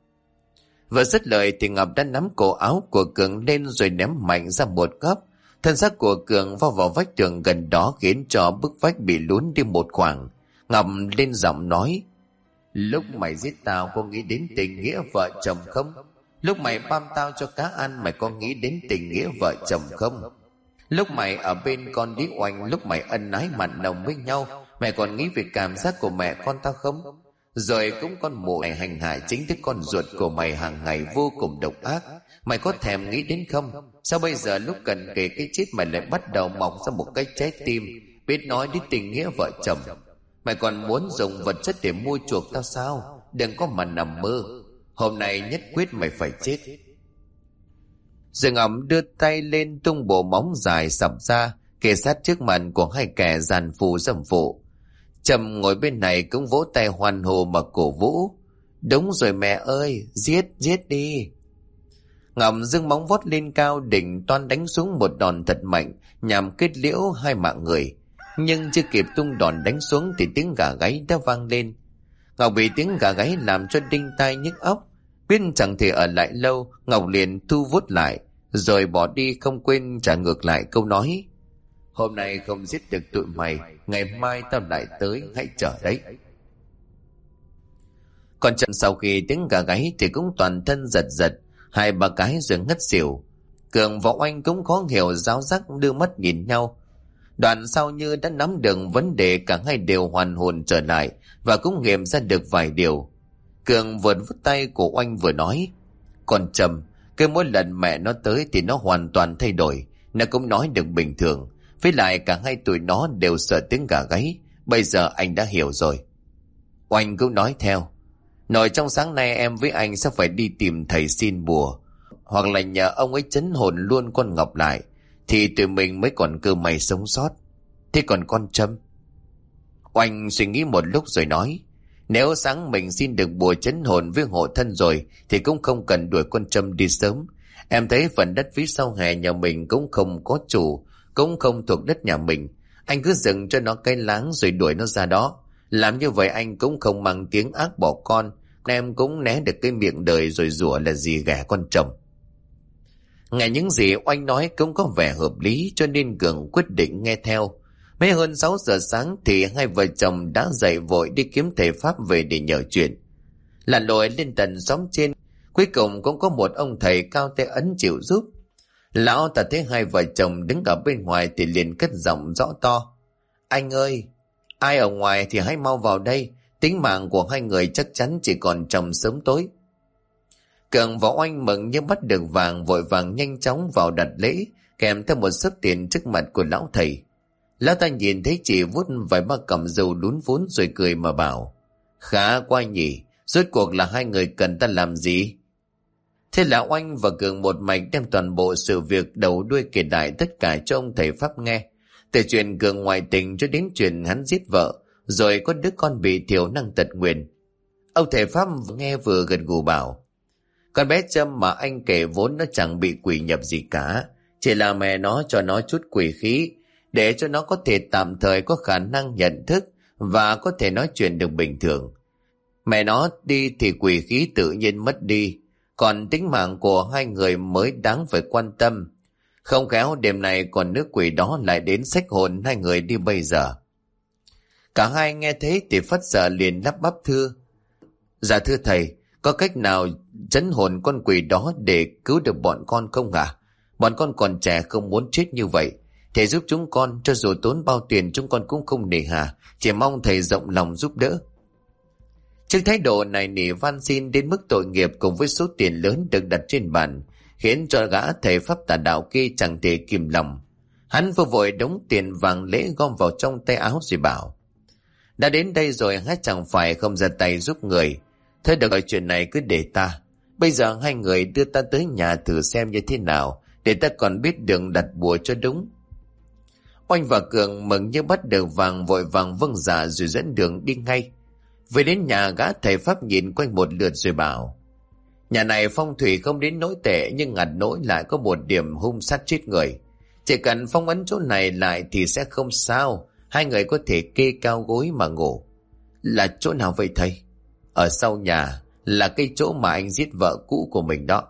Vừa dứt lời thì Ngọc đã nắm cổ áo của Cường lên rồi ném mạnh ra một góc. Thân xác của Cường vào vách tường gần đó khiến cho bức vách bị lún đi một khoảng. Ngọc lên giọng nói: Lúc mày giết tao có nghĩ đến tình nghĩa vợ chồng không? Lúc mày băm tao cho cá ăn mày có nghĩ đến tình nghĩa vợ chồng không? Lúc mày ở bên con đi Oanh, lúc mày ân ái mặn nồng với nhau, mày còn nghĩ về cảm giác của mẹ con tao không? Rồi cũng con mụ này hành hạ chính thức con ruột của mày hàng ngày vô cùng độc ác, mày có thèm nghĩ đến không? Sao bây giờ lúc cần kề cái chết mày lại bắt đầu mọc ra một cái trái tim biết nói đến tình nghĩa vợ chồng? Mày còn muốn dùng vật chất để mua chuộc tao sao? Đừng có mà nằm mơ. Hôm nay nhất quyết mày phải chết. Rồi Ngọc đưa tay lên tung bộ móng dài sập ra kề sát trước mặt của hai kẻ giàn phù dâm phụ. Trầm ngồi bên này cũng vỗ tay hoan hô mà cổ vũ: Đúng rồi mẹ ơi, giết đi. Ngọc giương móng vuốt lên cao định toan đánh xuống một đòn thật mạnh nhằm kết liễu hai mạng người. Nhưng chưa kịp tung đòn đánh xuống thì tiếng gà gáy đã vang lên. Ngọc bị tiếng gà gáy làm cho đinh tai nhức óc. Biết chẳng thể ở lại lâu, Ngọc liền thu vút lại, rồi bỏ đi không quên trả ngược lại câu nói: hôm nay không giết được tụi mày, ngày mai tao lại tới, hãy chờ đấy. Còn trận sau khi tiếng gà gáy thì cũng toàn thân giật giật, hai ba cái rồi ngất xỉu. Cường và Oanh cũng khó hiểu, ráo rắc đưa mắt nhìn nhau. Đoạn sau như đã nắm được vấn đề, cả hai đều hoàn hồn trở lại và cũng nghiệm ra được vài điều. Cường vừa vút tay của Oanh vừa nói: còn Trầm, cái mỗi lần mẹ nó tới thì nó hoàn toàn thay đổi, nó cũng nói được bình thường. Với lại cả hai tụi nó đều sợ tiếng gà gáy. Bây giờ anh đã hiểu rồi. Oanh cũng nói theo: nội trong sáng nay em với anh sẽ phải đi tìm thầy xin bùa, hoặc là nhờ ông ấy trấn hồn luôn con Ngọc lại, thì tụi mình mới còn cơ may sống sót. Thế còn con Trâm? Oanh suy nghĩ một lúc rồi nói: nếu sáng mình xin được bùa trấn hồn với hộ thân rồi thì cũng không cần đuổi con Trâm đi sớm. Em thấy phần đất phía sau hè nhà mình cũng không có chủ, cũng không thuộc đất nhà mình. Anh cứ dựng cho nó cái láng rồi đuổi nó ra đó. Làm như vậy anh cũng không mang tiếng ác bỏ con, em cũng né được cái miệng đời rồi rủa là gì ghẻ con chồng. Nghe những gì Oanh nói cũng có vẻ hợp lý, cho nên Cường quyết định nghe theo. Mấy hơn 6 giờ sáng thì hai vợ chồng đã dậy vội đi kiếm thầy Pháp về để nhờ chuyện. Lặn lội lên tận xóm trên, cuối cùng cũng có một ông thầy cao tay ấn chịu giúp. Lão ta thấy hai vợ chồng đứng ở bên ngoài thì liền cất giọng rõ to: anh ơi, ai ở ngoài thì hãy mau vào đây, tính mạng của hai người chắc chắn chỉ còn trong sớm tối. Cường và Oanh mừng như bắt được vàng, vội vàng nhanh chóng vào đặt lễ, kèm theo một sấp tiền trước mặt của lão thầy. Lão ta nhìn thấy chị vuốt vài ba cọng râu lún vún rồi cười mà bảo: khá quá nhỉ, rốt cuộc là hai người cần ta làm gì? Thế là Oanh và Cường một mạch đem toàn bộ sự việc đầu đuôi kể lại tất cả cho ông thầy Pháp nghe. Từ chuyện Cường ngoại tình cho đến chuyện hắn giết vợ, rồi có đứa con bị thiểu năng tật nguyền. Ông thầy Pháp nghe vừa gật gù bảo: con bé Trâm mà anh kể vốn nó chẳng bị quỷ nhập gì cả, chỉ là mẹ nó cho nó chút quỷ khí, để cho nó có thể tạm thời có khả năng nhận thức và có thể nói chuyện được bình thường. Mẹ nó đi thì quỷ khí tự nhiên mất đi, còn tính mạng của hai người mới đáng phải quan tâm. Không khéo đêm này còn nữ quỷ đó lại đến xách hồn hai người đi bây giờ. Cả hai nghe thế thì phát sợ liền lắp bắp thưa: dạ thưa thầy, có cách nào trấn hồn con quỷ đó để cứu được bọn con không ạ? Bọn con còn trẻ không muốn chết như vậy. Thầy giúp chúng con, cho dù tốn bao tiền chúng con cũng không nề hà, chỉ mong thầy rộng lòng giúp đỡ. Trước thái độ này nỉ van xin đến mức tội nghiệp cùng với số tiền lớn được đặt trên bàn, khiến cho gã thầy Pháp tà đạo kia chẳng thể kìm lòng. Hắn vừa vội đống tiền vàng lễ gom vào trong tay áo rồi bảo: đã đến đây rồi há chẳng phải không ra tay giúp người. Thôi được rồi, chuyện này cứ để ta. Bây giờ hai người đưa ta tới nhà thử xem như thế nào, để ta còn biết đường đặt bùa cho đúng. Oanh và Cường mừng như bắt được vàng, vội vàng vâng dạ rồi dẫn đường đi ngay. Về đến nhà, gã thầy Pháp nhìn quanh một lượt rồi bảo: nhà này phong thủy không đến nỗi tệ, nhưng ngặt nỗi lại có một điểm hung sát chết người. Chỉ cần phong ấn chỗ này lại thì sẽ không sao, hai người có thể kê cao gối mà ngủ. Là chỗ nào vậy thầy? Ở sau nhà, là cái chỗ mà anh giết vợ cũ của mình đó.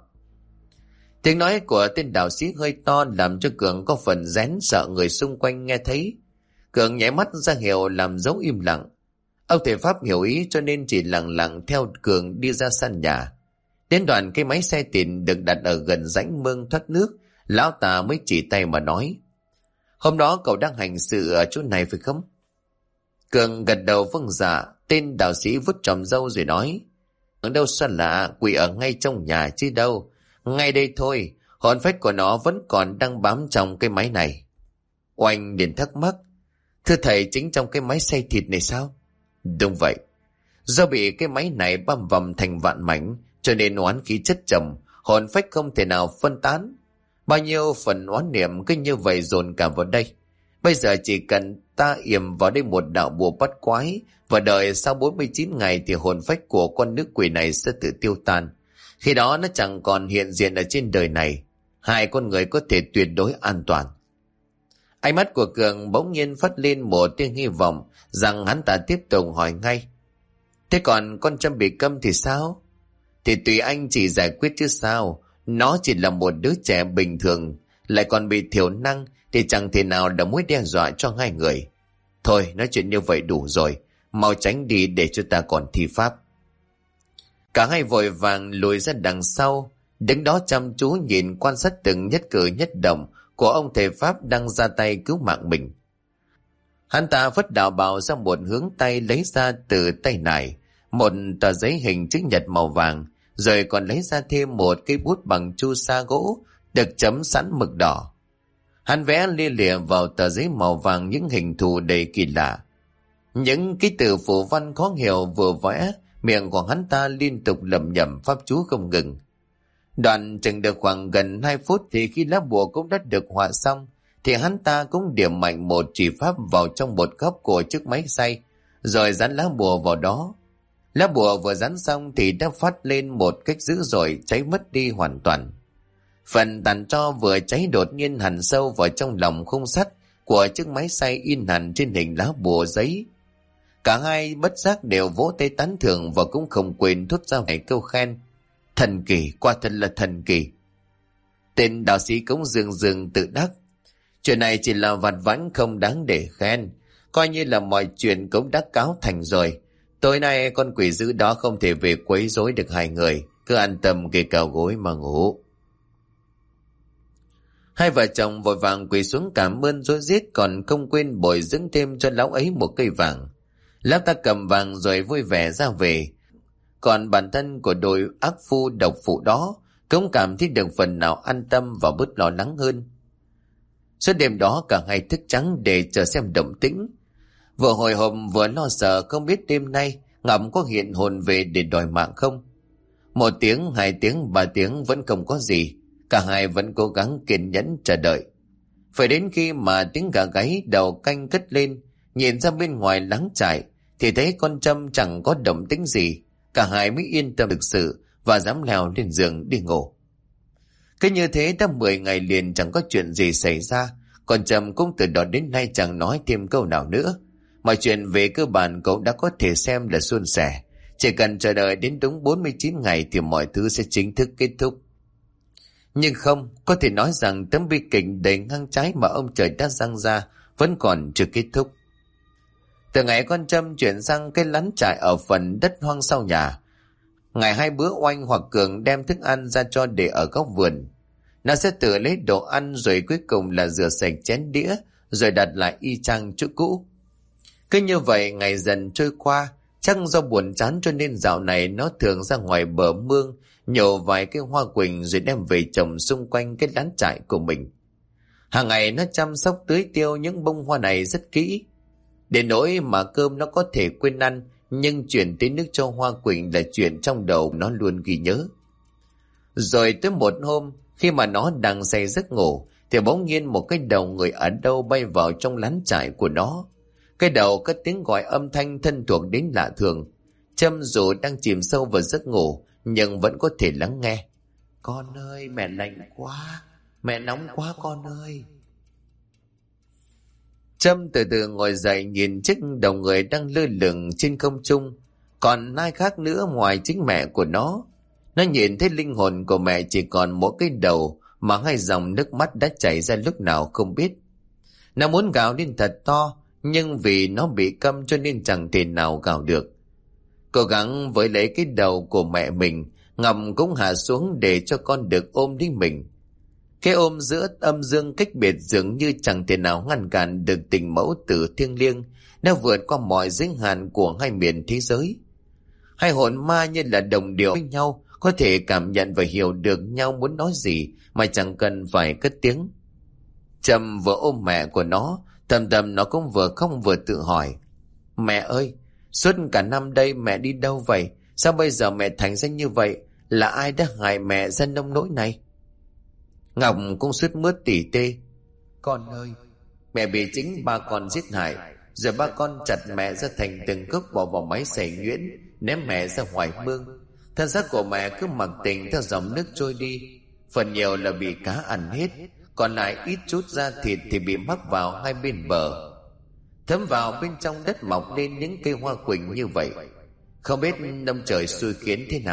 Tiếng nói của tên đạo sĩ hơi to làm cho Cường có phần rén sợ người xung quanh nghe thấy. Cường nháy mắt ra hiệu làm dấu im lặng. Ông thầy Pháp hiểu ý cho nên chỉ lặng lặng theo Cường đi ra sân nhà. Đến đoạn cái máy xay tiền được đặt ở gần rãnh mương thoát nước, lão ta mới chỉ tay mà nói: hôm đó cậu đang hành sự ở chỗ này phải không? Cường gật đầu vâng dạ. Tên đạo sĩ vút tròm râu rồi nói: ở đâu xa lạ, quỷ ở ngay trong nhà chứ đâu. Ngay đây thôi, hồn phách của nó vẫn còn đang bám trong cái máy này. Oanh liền thắc mắc: thưa thầy, chính trong cái máy xay thịt này sao? Đúng vậy. Do bị cái máy này băm vằm thành vạn mảnh, cho nên oán khí chất chồng, hồn phách không thể nào phân tán. Bao nhiêu phần oán niệm cứ như vậy dồn cả vào đây. Bây giờ chỉ cần ta yểm vào đây một đạo bùa bắt quái, và đợi sau 49 ngày thì hồn phách của con nữ quỷ này sẽ tự tiêu tan. Khi đó nó chẳng còn hiện diện ở trên đời này. Hai con người có thể tuyệt đối an toàn. Ánh mắt của Cường bỗng nhiên phát lên một tia hy vọng rằng hắn ta tiếp tục hỏi ngay: thế còn con Trâm bị câm thì sao? thì tùy anh chỉ giải quyết chứ sao. Nó chỉ là một đứa trẻ bình thường, lại còn bị thiểu năng, thì chẳng thể nào là mối đe dọa cho hai người. Thôi, nói chuyện như vậy đủ rồi, mau tránh đi để cho ta còn thi pháp. Cả hai vội vàng lùi ra đằng sau, đứng đó chăm chú nhìn quan sát từng nhất cử nhất động của ông thầy pháp đang ra tay cứu mạng mình. Hắn ta phất đạo bào ra một hướng tay, lấy ra từ tay nải một tờ giấy hình chữ nhật màu vàng, rồi còn lấy ra thêm một cây bút bằng chu sa gỗ được chấm sẵn mực đỏ. Hắn vẽ lia lịa vào tờ giấy màu vàng những hình thù đầy kỳ lạ. Những ký tự phù văn khó hiểu vừa vẽ, miệng của hắn ta liên tục lẩm nhẩm pháp chú không ngừng. Đoạn chừng được khoảng gần 2 phút thì khi lá bùa cũng đã được họa xong, thì hắn ta cũng điểm mạnh một chỉ pháp vào trong một góc của chiếc máy xay, rồi dán lá bùa vào đó. Lá bùa vừa dán xong thì đã phát lên một cách dữ dội, cháy mất đi hoàn toàn. Phần tàn tro vừa cháy đột nhiên hằn sâu vào trong lòng khung sắt của chiếc máy xay in hẳn trên hình lá bùa giấy. Cả hai bất giác đều vỗ tay tán thưởng và cũng không quên thốt ra vài câu khen. Thần kỳ, quả thật là thần kỳ. Tên đạo sĩ cũng dường dường tự đắc. Chuyện này chỉ là vặt vãnh không đáng để khen, coi như là mọi chuyện cũng đã cáo thành rồi. Tối nay con quỷ dữ đó không thể về quấy rối được hai người, cứ an tâm kê cao gối mà ngủ. Hai vợ chồng vội vàng quỳ xuống cảm ơn rối rít, còn không quên bồi dưỡng thêm cho lão ấy một cây vàng. Lão ta cầm vàng rồi vui vẻ ra về. Còn bản thân của đôi ác phu độc phụ đó cũng cảm thấy được phần nào an tâm và bớt lo lắng hơn. Suốt đêm đó cả hai thức trắng để chờ xem động tĩnh. Vừa hồi hộp vừa lo sợ không biết đêm nay Ngọc có hiện hồn về để đòi mạng không. 1 tiếng, 2 tiếng, 3 tiếng vẫn không có gì. Cả hai vẫn cố gắng kiên nhẫn chờ đợi. Phải đến khi mà tiếng gà gáy đầu canh cất lên, nhìn ra bên ngoài láng trại thì thấy con Trâm chẳng có động tĩnh gì. Cả hai mới yên tâm thực sự và dám leo lên giường đi ngủ. Cứ như thế đã 10 ngày liền chẳng có chuyện gì xảy ra. Còn Trâm cũng từ đó đến nay chẳng nói thêm câu nào nữa. Mọi chuyện về cơ bản cậu đã có thể xem là suôn sẻ. Chỉ cần chờ đợi đến đúng 49 ngày thì mọi thứ sẽ chính thức kết thúc. Nhưng không, có thể nói rằng tấm bi kịch đầy ngang trái mà ông trời đã giăng ra vẫn còn chưa kết thúc. Từ ngày con Trâm chuyển sang cái lán trại ở phần đất hoang sau nhà, ngày 2 bữa Oanh hoặc Cường đem thức ăn ra cho để ở góc vườn. Nó sẽ tự lấy đồ ăn rồi cuối cùng là rửa sạch chén đĩa rồi đặt lại y chang chỗ cũ. Cứ như vậy ngày dần trôi qua, chắc do buồn chán cho nên dạo này nó thường ra ngoài bờ mương nhổ vài cây hoa quỳnh rồi đem về trồng xung quanh cái lán trại của mình. Hàng ngày nó chăm sóc tưới tiêu những bông hoa này rất kỹ. Đến nỗi mà cơm nó có thể quên ăn, nhưng chuyển tới nước cho hoa quỳnh là chuyện trong đầu nó luôn ghi nhớ. Rồi tới một hôm, khi mà nó đang say giấc ngủ, thì bỗng nhiên một cái đầu người ở đâu bay vào trong lán trại của nó. Cái đầu cất tiếng gọi âm thanh thân thuộc đến lạ thường. Trâm dù đang chìm sâu vào giấc ngủ, nhưng vẫn có thể lắng nghe. Con ơi, mẹ lạnh quá, mẹ nóng quá con ơi. Trâm từ từ ngồi dậy nhìn chiếc đầu người đang lơ lửng trên không trung. Còn ai khác nữa ngoài chính mẹ của nó. Nó nhìn thấy linh hồn của mẹ chỉ còn một cái đầu mà 2 dòng nước mắt đã chảy ra lúc nào không biết. Nó muốn gào lên thật to, nhưng vì nó bị câm cho nên chẳng thể nào gào được. Cố gắng với lấy cái đầu của mẹ mình, Ngọc cũng hạ xuống để cho con được ôm đi mình. Cái ôm giữa âm dương cách biệt dường như chẳng thể nào ngăn cản được tình mẫu tử thiêng liêng, đã vượt qua mọi giới hạn của hai miền thế giới. Hai hồn ma như là đồng điệu với nhau, có thể cảm nhận và hiểu được nhau muốn nói gì mà chẳng cần phải cất tiếng. Trâm vừa ôm mẹ của nó, thầm thầm nó cũng vừa không vừa tự hỏi. Mẹ ơi, suốt cả năm đây mẹ đi đâu vậy? Sao bây giờ mẹ thành ra như vậy? Là ai đã hại mẹ ra nông nỗi này? Ngọc cũng sướt mướt tỉ tê. Con ơi, mẹ bị chính ba con giết hại, rồi ba con chặt mẹ ra thành từng gốc bỏ vào máy xay nhuyễn, ném mẹ ra ngoài mương. Thân xác của mẹ cứ mặc tình theo dòng nước trôi đi. Phần nhiều là bị cá ăn hết, còn lại ít chút da thịt thì bị mắc vào hai bên bờ, thấm vào bên trong đất mọc lên những cây hoa quỳnh như vậy. Không biết ông trời xui khiến thế nào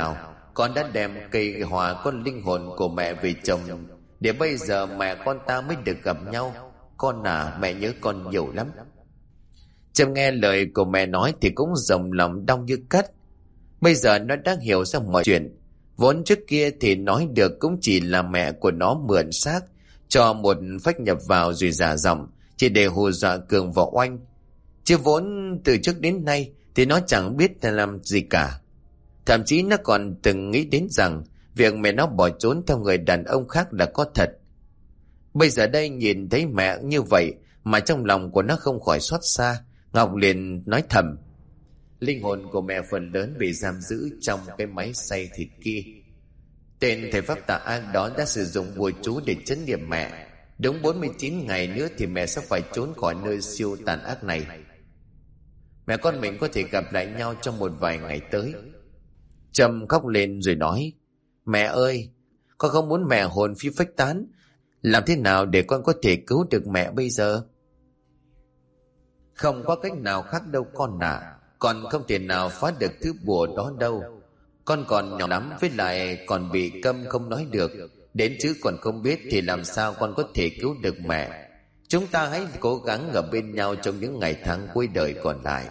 con đã đem cây hòa con linh hồn của mẹ về chồng, để bây giờ mẹ con ta mới được gặp nhau. Con à, mẹ nhớ con nhiều lắm. Trâm nghe lời của mẹ nói thì cũng rồng lòng đau như cắt. Bây giờ nó đã hiểu ra mọi chuyện. Vốn trước kia thì nói được cũng chỉ là mẹ của nó mượn xác cho một phách nhập vào rồi giả giọng, chỉ để hù dọa Cường và Oanh. Chứ vốn từ trước đến nay thì nó chẳng biết làm gì cả. Thậm chí nó còn từng nghĩ đến rằng việc mẹ nó bỏ trốn theo người đàn ông khác là có thật. Bây giờ đây nhìn thấy mẹ như vậy mà trong lòng của nó không khỏi xót xa. Ngọc liền nói thầm: linh hồn của mẹ phần lớn bị giam giữ trong cái máy xay thịt kia. Tên thầy pháp tà ác đó đã sử dụng bùa chú để trấn niệm mẹ. Đúng 49 ngày nữa thì mẹ sẽ phải trốn khỏi nơi siêu tàn ác này. Mẹ con mình có thể gặp lại nhau trong một vài ngày tới. Trâm khóc lên rồi nói: mẹ ơi, con không muốn mẹ hồn phi phách tán. Làm thế nào để con có thể cứu được mẹ bây giờ? Không có cách nào khác đâu con ạ. Con không thể nào phá được thứ bùa đó đâu. Con còn nhỏ lắm, với lại còn bị câm không nói được. Đến chữ còn không biết thì làm sao con có thể cứu được mẹ. Chúng ta hãy cố gắng ở bên nhau trong những ngày tháng cuối đời còn lại.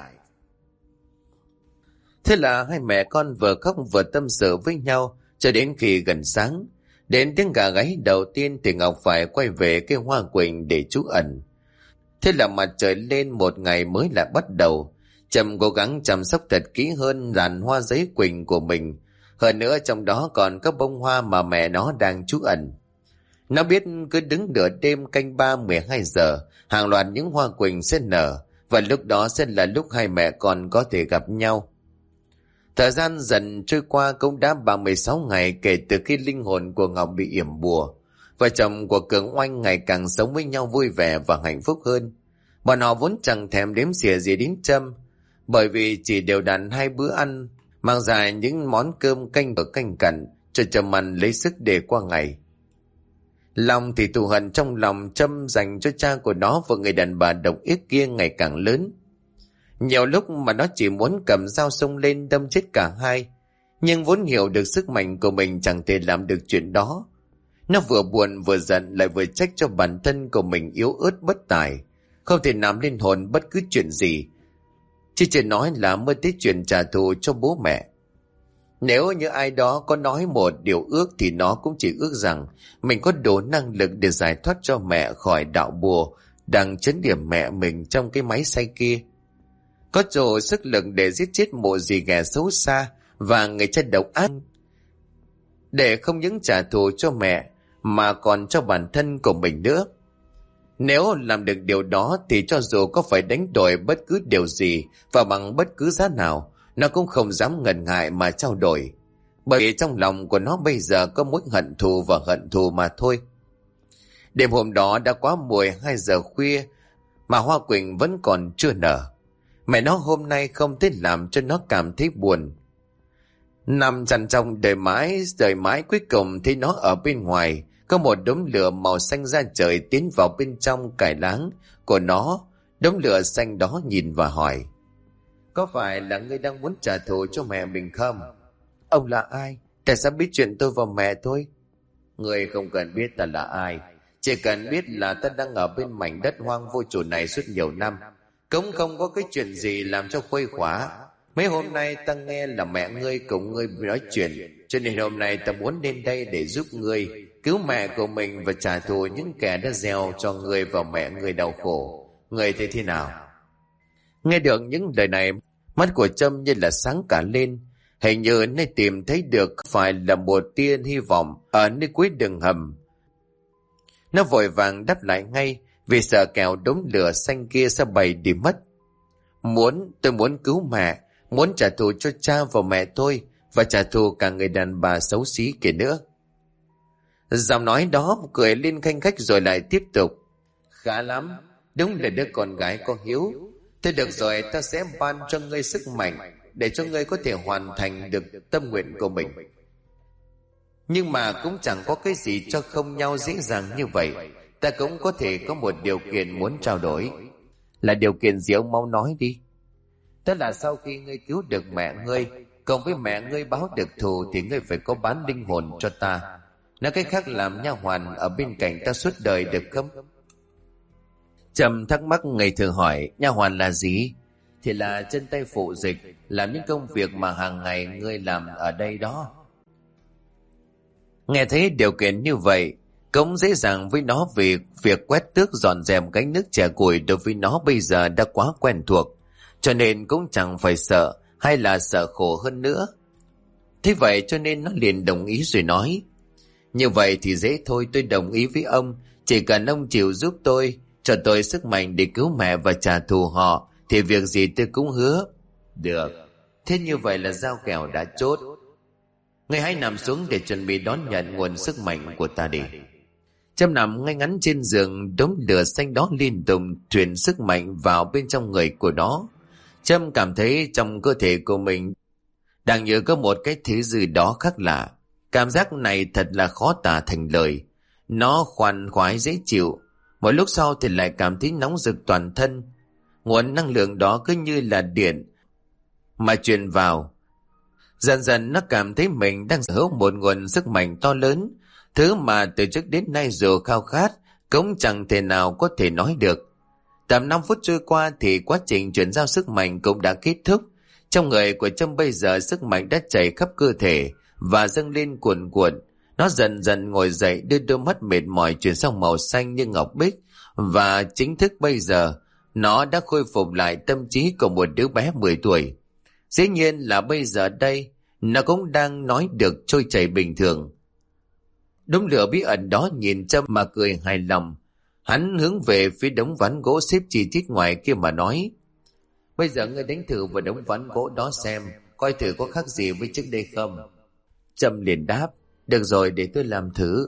Thế là hai mẹ con vừa khóc vừa tâm sự với nhau cho đến khi gần sáng. Đến tiếng gà gáy đầu tiên thì Ngọc phải quay về cái hoa quỳnh để trú ẩn. Thế là mặt trời lên, một ngày mới lại bắt đầu. Trâm cố gắng chăm sóc thật kỹ hơn làn hoa giấy quỳnh của mình. Hơn nữa trong đó còn các bông hoa mà mẹ nó đang trú ẩn. Nó biết cứ đứng nửa đêm canh 3-12 giờ, hàng loạt những hoa quỳnh sẽ nở, và lúc đó sẽ là lúc hai mẹ con có thể gặp nhau. Thời gian dần trôi qua cũng đã 36 ngày kể từ khi linh hồn của Ngọc bị yểm bùa. Vợ chồng của Cường Oanh ngày càng sống với nhau vui vẻ và hạnh phúc hơn. Bọn họ vốn chẳng thèm đếm xỉa gì đến Trâm, bởi vì chỉ đều đặn 2 bữa ăn, mang dài những món cơm canh và canh cặn cho Trâm ăn lấy sức để qua ngày. Lòng thì thù hận trong lòng Trâm dành cho cha của nó và người đàn bà độc ác kia ngày càng lớn. Nhiều lúc mà nó chỉ muốn cầm dao xông lên đâm chết cả hai, nhưng vốn hiểu được sức mạnh của mình chẳng thể làm được chuyện đó. Nó vừa buồn vừa giận, lại vừa trách cho bản thân của mình yếu ớt bất tài, không thể làm linh hồn bất cứ chuyện gì, chứ chỉ nói là mơ tới chuyện trả thù cho bố mẹ. Nếu như ai đó có nói một điều ước thì nó cũng chỉ ước rằng mình có đủ năng lực để giải thoát cho mẹ khỏi đạo bùa đang trấn điểm mẹ mình trong cái máy xay kia. Có đủ sức lực để giết chết mụ dì ghẻ xấu xa và người cha độc ác, để không những trả thù cho mẹ mà còn cho bản thân của mình nữa. Nếu làm được điều đó thì cho dù có phải đánh đổi bất cứ điều gì và bằng bất cứ giá nào, nó cũng không dám ngần ngại mà trao đổi, bởi vì trong lòng của nó bây giờ có mối hận thù và hận thù mà thôi. Đêm hôm đó đã quá 12 giờ khuya mà hoa quỳnh vẫn còn chưa nở. Mẹ nó hôm nay không thể làm cho nó cảm thấy buồn. Nằm chằn trong đời mãi cuối cùng thấy nó ở bên ngoài có một đốm lửa màu xanh ra trời tiến vào bên trong cải láng của nó. Đốm lửa xanh đó nhìn và hỏi: có phải là ngươi đang muốn trả thù cho mẹ mình không? Ông là ai? Tại sao biết chuyện tôi và mẹ thôi? Ngươi không cần biết ta là ai, chỉ cần biết là ta đang ở bên mảnh đất hoang vô chủ này suốt nhiều năm, cũng không có cái chuyện gì làm cho khuây khỏa. Mấy hôm nay ta nghe là mẹ ngươi cùng ngươi nói chuyện, cho nên hôm nay ta muốn đến đây để giúp ngươi cứu mẹ của mình và trả thù những kẻ đã gieo cho ngươi và mẹ ngươi đau khổ. Ngươi thấy thế nào? Nghe được những lời này, mắt của Trâm như là sáng cả lên. Hình như nơi tìm thấy được phải là một tia hy vọng ở nơi cuối đường hầm. Nó vội vàng đáp lại ngay, vì sợ kẻo đốm lửa xanh kia sẽ bay đi mất. Tôi muốn cứu mẹ, muốn trả thù cho cha và mẹ tôi, và trả thù cả người đàn bà xấu xí kia nữa. Giọng nói đó cười lên khanh khách rồi lại tiếp tục: khá lắm, đúng là đứa con gái có hiếu. Thế được rồi, ta sẽ ban cho ngươi sức mạnh để cho ngươi có thể hoàn thành được tâm nguyện của mình. Nhưng mà cũng chẳng có cái gì cho không nhau dễ dàng như vậy. Ta cũng có thể có một điều kiện muốn trao đổi. Là điều kiện gì ông mau nói đi. Tức là sau khi ngươi cứu được mẹ ngươi, Còn với mẹ ngươi báo được thù thì ngươi phải có bán linh hồn cho ta. Nói cách khác làm nha hoàn ở bên cạnh ta suốt đời được không? Trầm thắc mắc ngây thơ hỏi, nha hoàn là gì? Thì là chân tay phụ dịch, làm những công việc mà hàng ngày ngươi làm ở đây đó. Nghe thấy điều kiện như vậy cũng dễ dàng với nó, vì việc quét tước dọn dẹp gánh nước chè củi đối với nó bây giờ đã quá quen thuộc, cho nên cũng chẳng phải sợ hay là sợ khổ hơn nữa. Thế vậy cho nên nó liền đồng ý rồi nói, như vậy thì dễ thôi, tôi đồng ý với ông. Chỉ cần ông chịu giúp tôi, cho tôi sức mạnh để cứu mẹ và trả thù họ, thì việc gì tôi cũng hứa. Được, thế như vậy là giao kèo đã chốt. Ngươi hãy nằm xuống để chuẩn bị đón nhận nguồn sức mạnh của ta đi. Trâm nằm ngay ngắn trên giường, đống lửa xanh đó liên tục truyền sức mạnh vào bên trong người của nó. Trâm cảm thấy trong cơ thể của mình đang như có một cái thứ gì đó khác lạ. Cảm giác này thật là khó tả thành lời. Nó khoan khoái dễ chịu. Một lúc sau thì lại cảm thấy nóng rực toàn thân. Nguồn năng lượng đó cứ như là điện mà truyền vào. Dần dần nó cảm thấy mình đang sở hữu một nguồn sức mạnh to lớn, thứ mà từ trước đến nay dù khao khát cũng chẳng thể nào có thể nói được. Tầm 5 phút trôi qua thì quá trình chuyển giao sức mạnh cũng đã kết thúc. Trong người của Trâm bây giờ sức mạnh đã chảy khắp cơ thể và dâng lên cuồn cuộn. Nó dần dần ngồi dậy, đưa đôi mắt mệt mỏi chuyển sang màu xanh như ngọc bích, và chính thức bây giờ nó đã khôi phục lại tâm trí của một đứa bé 10 tuổi. Dĩ nhiên là bây giờ đây nó cũng đang nói được trôi chảy bình thường. Đống lửa bí ẩn đó nhìn Trâm mà cười hài lòng. Hắn hướng về phía đống ván gỗ xếp chi tiết ngoài kia mà nói, bây giờ ngươi đánh thử vào đống ván gỗ đó xem, coi thử có khác gì với trước đây không. Trâm liền đáp, được rồi, để tôi làm thử.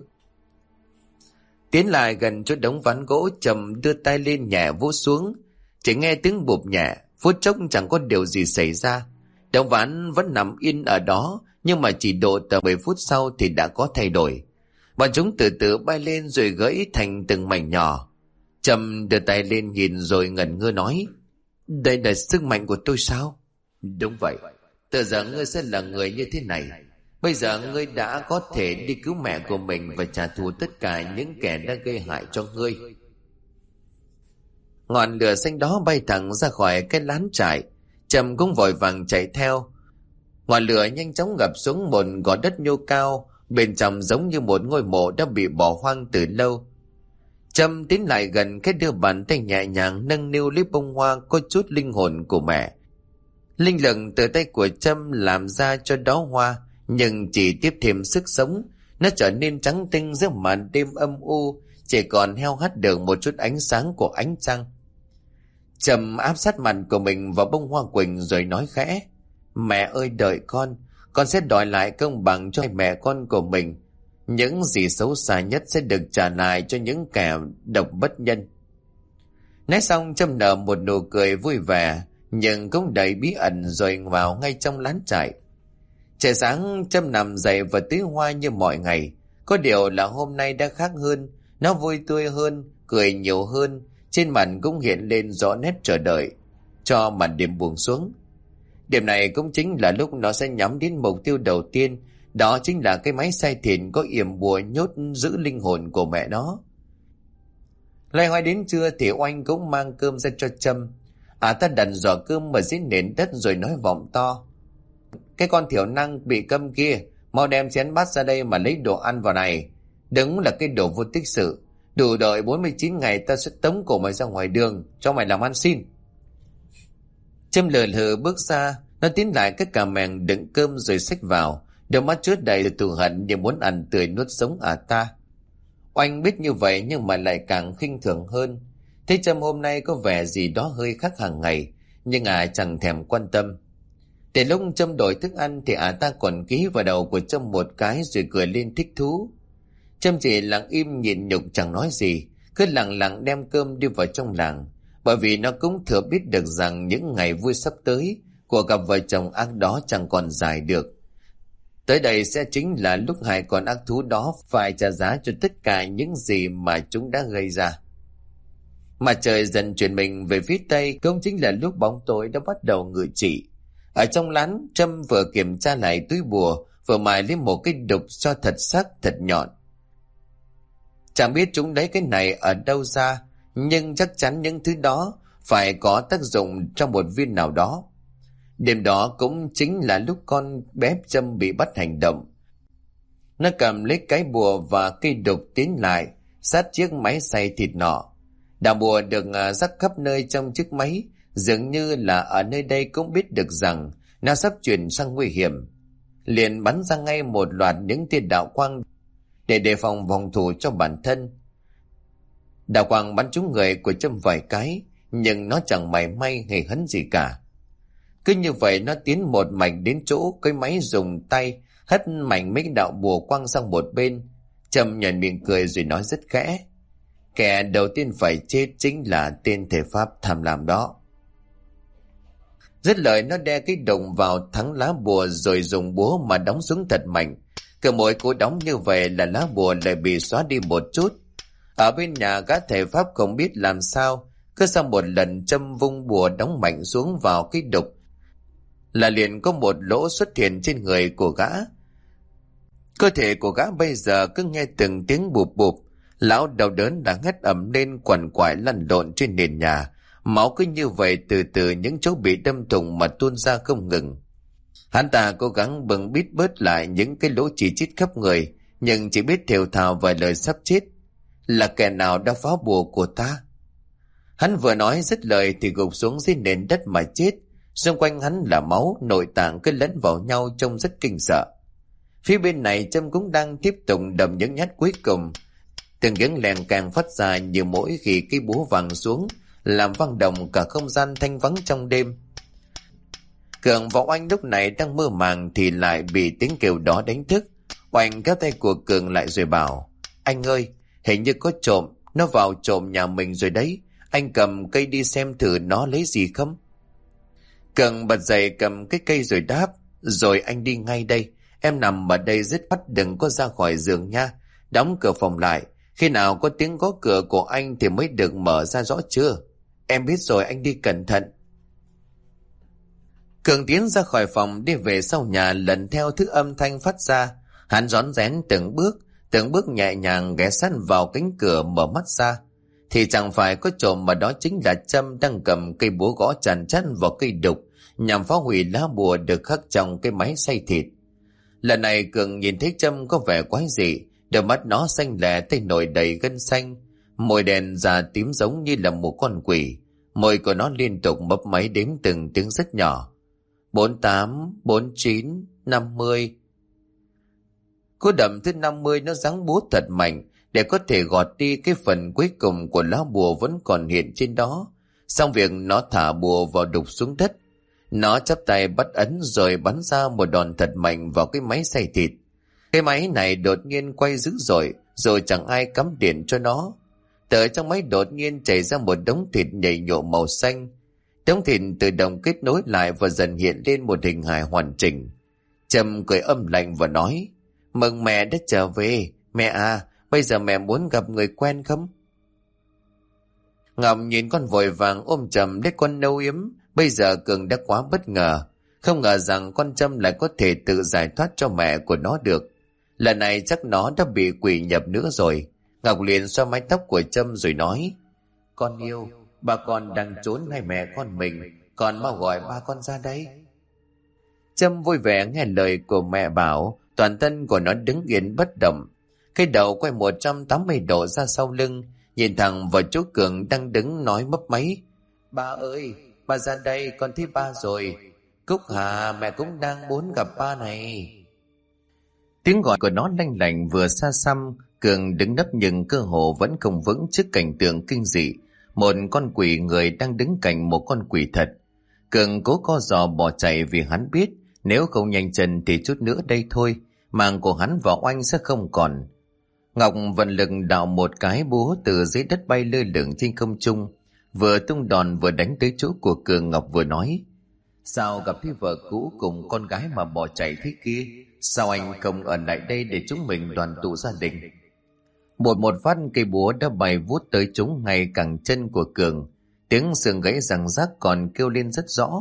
Tiến lại gần chỗ đống ván gỗ, Trâm đưa tay lên nhẹ vỗ xuống. Chỉ nghe tiếng bụp nhẹ, phút chốc chẳng có điều gì xảy ra. Đống ván vẫn nằm yên ở đó, nhưng mà chỉ độ tầm 10 phút sau thì đã có thay đổi. Bọn chúng từ từ bay lên rồi gãy thành từng mảnh nhỏ. Trâm đưa tay lên nhìn rồi ngẩn ngơ nói, đây là sức mạnh của tôi sao? Đúng vậy, từ giờ ngươi sẽ là người như thế này. Bây giờ ngươi đã có thể đi cứu mẹ của mình và trả thù tất cả những kẻ đã gây hại cho ngươi. Ngọn lửa xanh đó bay thẳng ra khỏi cái lán trại. Trâm cũng vội vàng chạy theo. Ngọn lửa nhanh chóng ngập xuống một gò đất nhô cao, bên trong giống như một ngôi mộ đã bị bỏ hoang từ lâu. Trâm tiến lại gần, cái đưa bàn tay nhẹ nhàng nâng niu lấy bông hoa có chút linh hồn của mẹ. Linh lực từ tay của Trâm làm ra cho đó hoa, nhưng chỉ tiếp thêm sức sống. Nó trở nên trắng tinh giữa màn đêm âm u, chỉ còn heo hắt được một chút ánh sáng của ánh trăng. Trâm áp sát mặt của mình vào bông hoa quỳnh rồi nói khẽ, mẹ ơi đợi con sẽ đòi lại công bằng cho mẹ con của mình. Những gì xấu xa nhất sẽ được trả lại cho những kẻ độc bất nhân. Nói xong Trâm nở một nụ cười vui vẻ, nhưng cũng đầy bí ẩn rồi vào ngay trong lán trại. Trời sáng, Trâm nằm dậy và tưới hoa như mọi ngày. Có điều là hôm nay đã khác hơn, nó vui tươi hơn, cười nhiều hơn, trên mặt cũng hiện lên rõ nét chờ đợi cho màn đêm buông xuống. Điểm này cũng chính là lúc nó sẽ nhắm đến mục tiêu đầu tiên, đó chính là cái máy xay thịt có yểm bùa nhốt giữ linh hồn của mẹ nó. Loay hoay đến trưa thì Oanh cũng mang cơm ra cho Trâm. Ta đặt giỏ cơm ở dưới nền đất rồi nói vọng to, cái con thiểu năng bị câm kia, mau đem chén bát ra đây mà lấy đồ ăn vào này. Đừng là cái đồ vô tích sự. Đủ đợi 49 ngày ta sẽ tống cổ mày ra ngoài đường cho mày làm ăn xin. Trâm lờ lờ bước ra, nó tiến lại cái cà mèng đựng cơm rồi xách vào, đôi mắt chứa đầy thù hận như muốn ăn tươi nuốt sống ta. Oanh biết như vậy nhưng mà lại càng khinh thường hơn. Thấy Trâm hôm nay có vẻ gì đó hơi khác hàng ngày, nhưng chẳng thèm quan tâm. Để lúc Trâm đổi thức ăn thì ta còn ký vào đầu của Trâm một cái rồi cười lên thích thú. Trâm chỉ lặng im nhịn nhục chẳng nói gì, cứ lặng lặng đem cơm đi vào trong làng, bởi vì nó cũng thừa biết được rằng những ngày vui sắp tới của cặp vợ chồng ác đó chẳng còn dài được. Tới đây sẽ chính là lúc hai con ác thú đó phải trả giá cho tất cả những gì mà chúng đã gây ra. Mặt trời dần chuyển mình về phía tây, cũng chính là lúc bóng tối đã bắt đầu ngự trị. Ở trong lán, Trâm vừa kiểm tra lại túi bùa, vừa mài lấy một cái đục cho thật sắc thật nhọn. Chẳng biết chúng lấy cái này ở đâu ra, nhưng chắc chắn những thứ đó phải có tác dụng trong một viên nào đó. Đêm đó cũng chính là lúc con bé Trâm bị bắt hành động. Nó cầm lấy cái bùa và cây đục tiến lại sát chiếc máy xay thịt nọ. Đạo bùa được rắc khắp nơi trong chiếc máy, dường như là ở nơi đây cũng biết được rằng nó sắp chuyển sang nguy hiểm. Liền bắn ra ngay một loạt những tia đạo quang để đề phòng phòng thủ cho bản thân. Đạo quang bắn trúng người của Trâm vài cái, nhưng nó chẳng mảy may hề hấn gì cả. Cứ như vậy nó tiến một mạch đến chỗ cái máy, dùng tay hất mạnh mấy đạo bùa quang sang một bên. Trâm nhoẻn miệng cười rồi nói rất khẽ: kẻ đầu tiên phải chết chính là tên thể pháp tham lam đó. Dứt lời, nó đe cái đồng vào thắng lá bùa rồi dùng búa mà đóng xuống thật mạnh. Cứ mỗi cú đóng như vậy là lá bùa lại bị xóa đi một chút. Ở bên nhà, gã thể pháp không biết làm sao, cứ sau một lần Trâm vung bùa đóng mạnh xuống vào cái đục là liền có một lỗ xuất hiện trên người của gã. Cơ thể của gã bây giờ cứ nghe từng tiếng bụp bụp. Lão đau đớn đã hét ầm lên, quằn quại lăn lộn trên nền nhà. Máu cứ như vậy từ từ những chỗ bị đâm thủng mà tuôn ra không ngừng. Hắn ta cố gắng bưng bít bớt lại những cái lỗ chỉ chít khắp người, nhưng chỉ biết thều thào vài lời sắp chết: là kẻ nào đã phá bùa của ta? Hắn vừa nói dứt lời thì gục xuống dưới nền đất mà chết. Xung quanh hắn là máu, nội tạng cứ lẫn vào nhau trông rất kinh sợ. Phía bên này, Trâm cũng đang tiếp tục đầm những nhát cuối cùng. Từng tiếng lèn càng phát ra như mỗi khi cái búa vàng xuống, làm vang động cả không gian thanh vắng trong đêm. Cường và Oanh lúc này đang mơ màng thì lại bị tiếng kêu đó đánh thức. Oanh kéo tay của Cường lại rồi bảo: anh ơi, hình như có trộm, nó vào trộm nhà mình rồi đấy. Anh cầm cây đi xem thử nó lấy gì không. Cường bật dậy cầm cái cây rồi đáp: rồi anh đi ngay đây. Em nằm ở đây dứt khoát đừng có ra khỏi giường nha. Đóng cửa phòng lại. Khi nào có tiếng gõ cửa của anh thì mới được mở ra, rõ chưa? Em biết rồi, anh đi cẩn thận. Cường tiến ra khỏi phòng, đi về sau nhà lần theo thứ âm thanh phát ra. Hắn rón rén từng bước nhẹ nhàng ghé sát vào cánh cửa, mở mắt ra thì chẳng phải có trộm mà đó chính là Trâm đang cầm cây búa gõ chằn chắt vào cây đục nhằm phá hủy lá bùa được khắc trong cái máy xay thịt. Lần này Cường nhìn thấy Trâm có vẻ quái dị, đôi mắt nó xanh lè tay nổi đầy gân xanh, môi đen da tím giống như là một con quỷ. Môi của nó liên tục mấp máy đếm từng tiếng rất nhỏ: 48, 49, 50. Cú đậm thứ 50 nó giáng búa thật mạnh để có thể gọt đi cái phần cuối cùng của lá bùa vẫn còn hiện trên đó. Xong việc, nó thả bùa vào đục xuống đất. Nó chắp tay bắt ấn rồi bắn ra một đòn thật mạnh vào cái máy xay thịt. Cái máy này đột nhiên quay dữ dội, rồi chẳng ai cắm điện cho nó. Từ trong máy đột nhiên chảy ra một đống thịt nhầy nhộ màu xanh. Đống thịt tự động kết nối lại và dần hiện lên một hình hài hoàn chỉnh. Trâm cười âm lạnh và nói: mừng mẹ đã trở về. Mẹ à, bây giờ mẹ muốn gặp người quen không? Ngọc nhìn con vội vàng ôm chầm lấy con nâu yếm. Bây giờ Cường đã quá bất ngờ, không ngờ rằng con Trâm lại có thể tự giải thoát cho mẹ của nó được. Lần này chắc nó đã bị quỷ nhập nữa rồi. Ngọc liền xoa mái tóc của Trâm rồi nói: con yêu, ba con đang trốn hay mẹ con mình, con mau gọi ba con ra đây. Trâm vui vẻ nghe lời của mẹ bảo, toàn thân của nó đứng yên bất động. Cái đầu quay 180 độ ra sau lưng, nhìn thẳng vào chỗ Cường đang đứng nói mấp máy: ba ơi, ba ra đây, con thấy ba rồi. Cúc Hà, mẹ cũng đang muốn gặp ba này. Tiếng gọi của nó lanh lảnh vừa xa xăm. Cường đứng nấp nhưng cơ hồ vẫn không vững trước cảnh tượng kinh dị, một con quỷ người đang đứng cạnh một con quỷ thật. Cường cố co giò bỏ chạy vì hắn biết nếu không nhanh chân thì chút nữa đây thôi, mạng của hắn và Oanh sẽ không còn. Ngọc vận lực đào một cái búa từ dưới đất bay lơ lửng trên không trung, vừa tung đòn vừa đánh tới chỗ của Cường. Ngọc vừa nói: sao gặp thấy vợ cũ cùng con gái mà bỏ chạy thế kia? Sao anh không ở lại đây để chúng mình đoàn tụ gia đình? Một phát cây búa đã bay vút tới chúng ngay cẳng chân của Cường. Tiếng xương gãy răng rắc còn kêu lên rất rõ.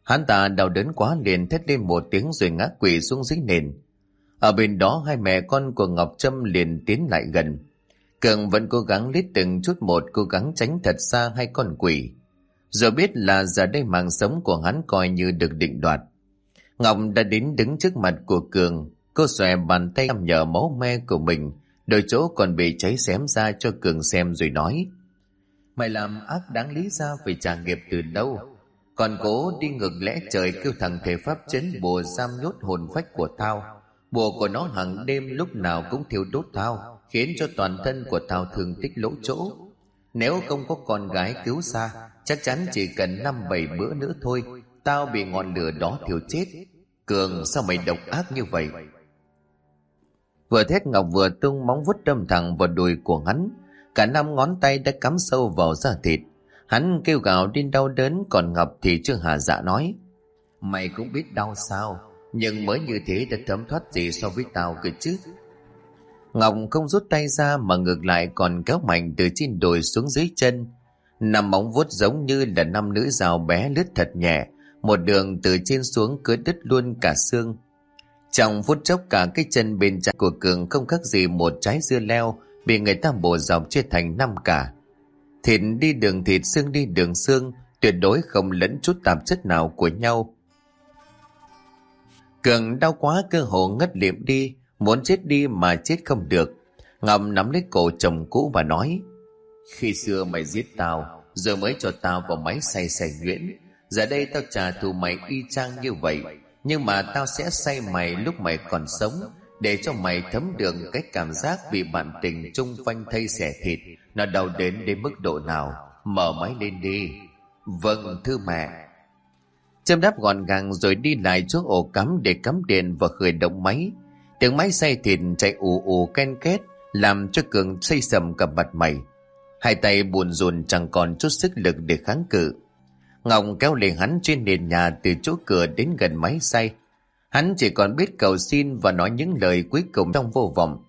Hắn ta đau đớn quá liền thét lên một tiếng rồi ngã quỵ xuống dưới nền. Ở bên đó hai mẹ con của Ngọc Trâm liền tiến lại gần. Cường vẫn cố gắng lít từng chút một, cố gắng tránh thật xa hai con quỷ. Rồi biết là giờ đây mạng sống của hắn coi như được định đoạt. Ngọc đã đến đứng trước mặt của Cường. Cô xòe bàn tay nhằm nhở máu me của mình, đôi chỗ còn bị cháy xém ra cho Cường xem rồi nói: Mày làm ác đáng lý ra phải trả nghiệp từ đâu. Còn cố đi ngược lẽ trời kêu thằng thể pháp chấn bùa giam nhốt hồn phách của tao. Bùa của nó hàng đêm lúc nào cũng thiêu đốt tao, khiến cho toàn thân của tao thương tích lỗ chỗ. Nếu không có con gái cứu xa, chắc chắn chỉ cần 5-7 bữa nữa thôi, tao bị ngọn lửa đó thiêu chết. Cường, sao mày độc ác như vậy? Vừa thét Ngọc vừa tung móng vuốt đâm thẳng vào đùi của hắn. Cả 5 ngón tay đã cắm sâu vào da thịt. Hắn kêu gào đến đau đớn, còn Ngọc thì chưa hà dạ nói: Mày cũng biết đau sao, nhưng mới như thế đã thấm thoát gì so với tao cơ chứ. Ngọc không rút tay ra mà ngược lại còn kéo mạnh từ trên đùi xuống dưới chân. 5 móng vuốt giống như là 5 lưỡi dao bé lướt thật nhẹ, một đường từ trên xuống cứ đứt luôn cả xương. Trong phút chốc cả cái chân bên trái của Cường không khác gì một trái dưa leo bị người ta bổ dọc chia thành 5 cả. Thịt đi đường thịt, xương đi đường xương, tuyệt đối không lẫn chút tạp chất nào của nhau. Cường đau quá cơ hồ ngất lịm đi, muốn chết đi mà chết không được. Ngọc nắm lấy cổ chồng cũ và nói: Khi xưa mày giết tao, giờ mới cho tao vào máy xay xay nhuyễn. Giờ đây tao trả thù mày y chang như vậy, nhưng mà tao sẽ xay mày lúc mày còn sống, để cho mày thấm được cái cảm giác bị bạn tình chung phanh thây xẻ thịt nó đau đến mức độ nào. Mở máy lên đi. Vâng thưa mẹ. Trâm đáp gọn gàng rồi đi lại chỗ ổ cắm để cắm điện và khởi động máy. Tiếng máy xay thịt chạy ù ù ken két làm cho Cường xây sầm cả mặt mày. Hai tay buồn rùn chẳng còn chút sức lực để kháng cự. Ngọc kéo lên hắn trên nền nhà từ chỗ cửa đến gần máy xay. Hắn chỉ còn biết cầu xin và nói những lời cuối cùng trong vô vọng.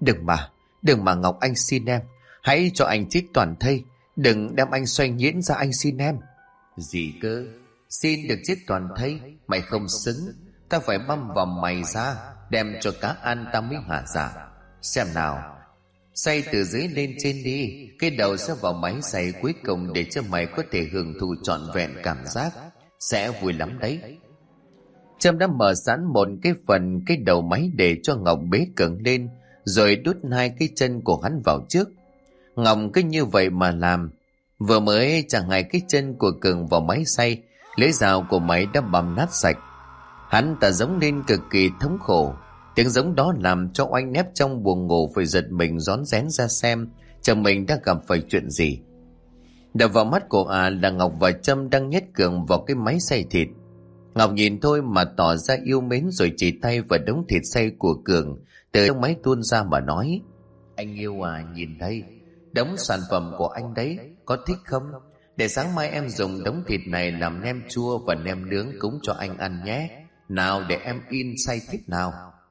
Đừng mà Ngọc, anh xin em. Hãy cho anh chết toàn thây. Đừng đem anh xoay nhuyễn ra, anh xin em. Gì cơ? Xin được chết toàn thây? Mày không xứng. Ta phải băm vào mày ra, đem cho cá ăn ta mới hả dạ. Xem nào, xay từ dưới lên trên đi. Cái đầu sẽ vào máy xay cuối cùng để cho mày có thể hưởng thụ trọn vẹn cảm giác. Sẽ vui lắm đấy. Trâm đã mở sẵn một cái đầu máy để cho Ngọc bế Cường lên, rồi đút 2 cái chân của hắn vào trước. Ngọc cứ như vậy mà làm. Vừa mới chẳng 2 cái chân của Cường vào máy xay, lưỡi dao của máy đã băm nát sạch. Hắn ta giống lên cực kỳ thống khổ. Tiếng giống đó làm cho oanh nép trong buồng ngủ phải giật mình rón rén ra xem chồng mình đã gặp phải chuyện gì. Đập vào mắt của là Ngọc và Trâm đang nhét Cường vào cái máy xay thịt. Ngọc nhìn thôi mà tỏ ra yêu mến, rồi chỉ tay vào đống thịt xay của Cường từ trong máy tuôn ra mà nói: Anh yêu nhìn đây, đống sản phẩm của anh đấy, có thích không? Để sáng mai em dùng đống thịt này làm nem chua và nem nướng cúng cho anh ăn nhé. Nào để em in xay thích nào.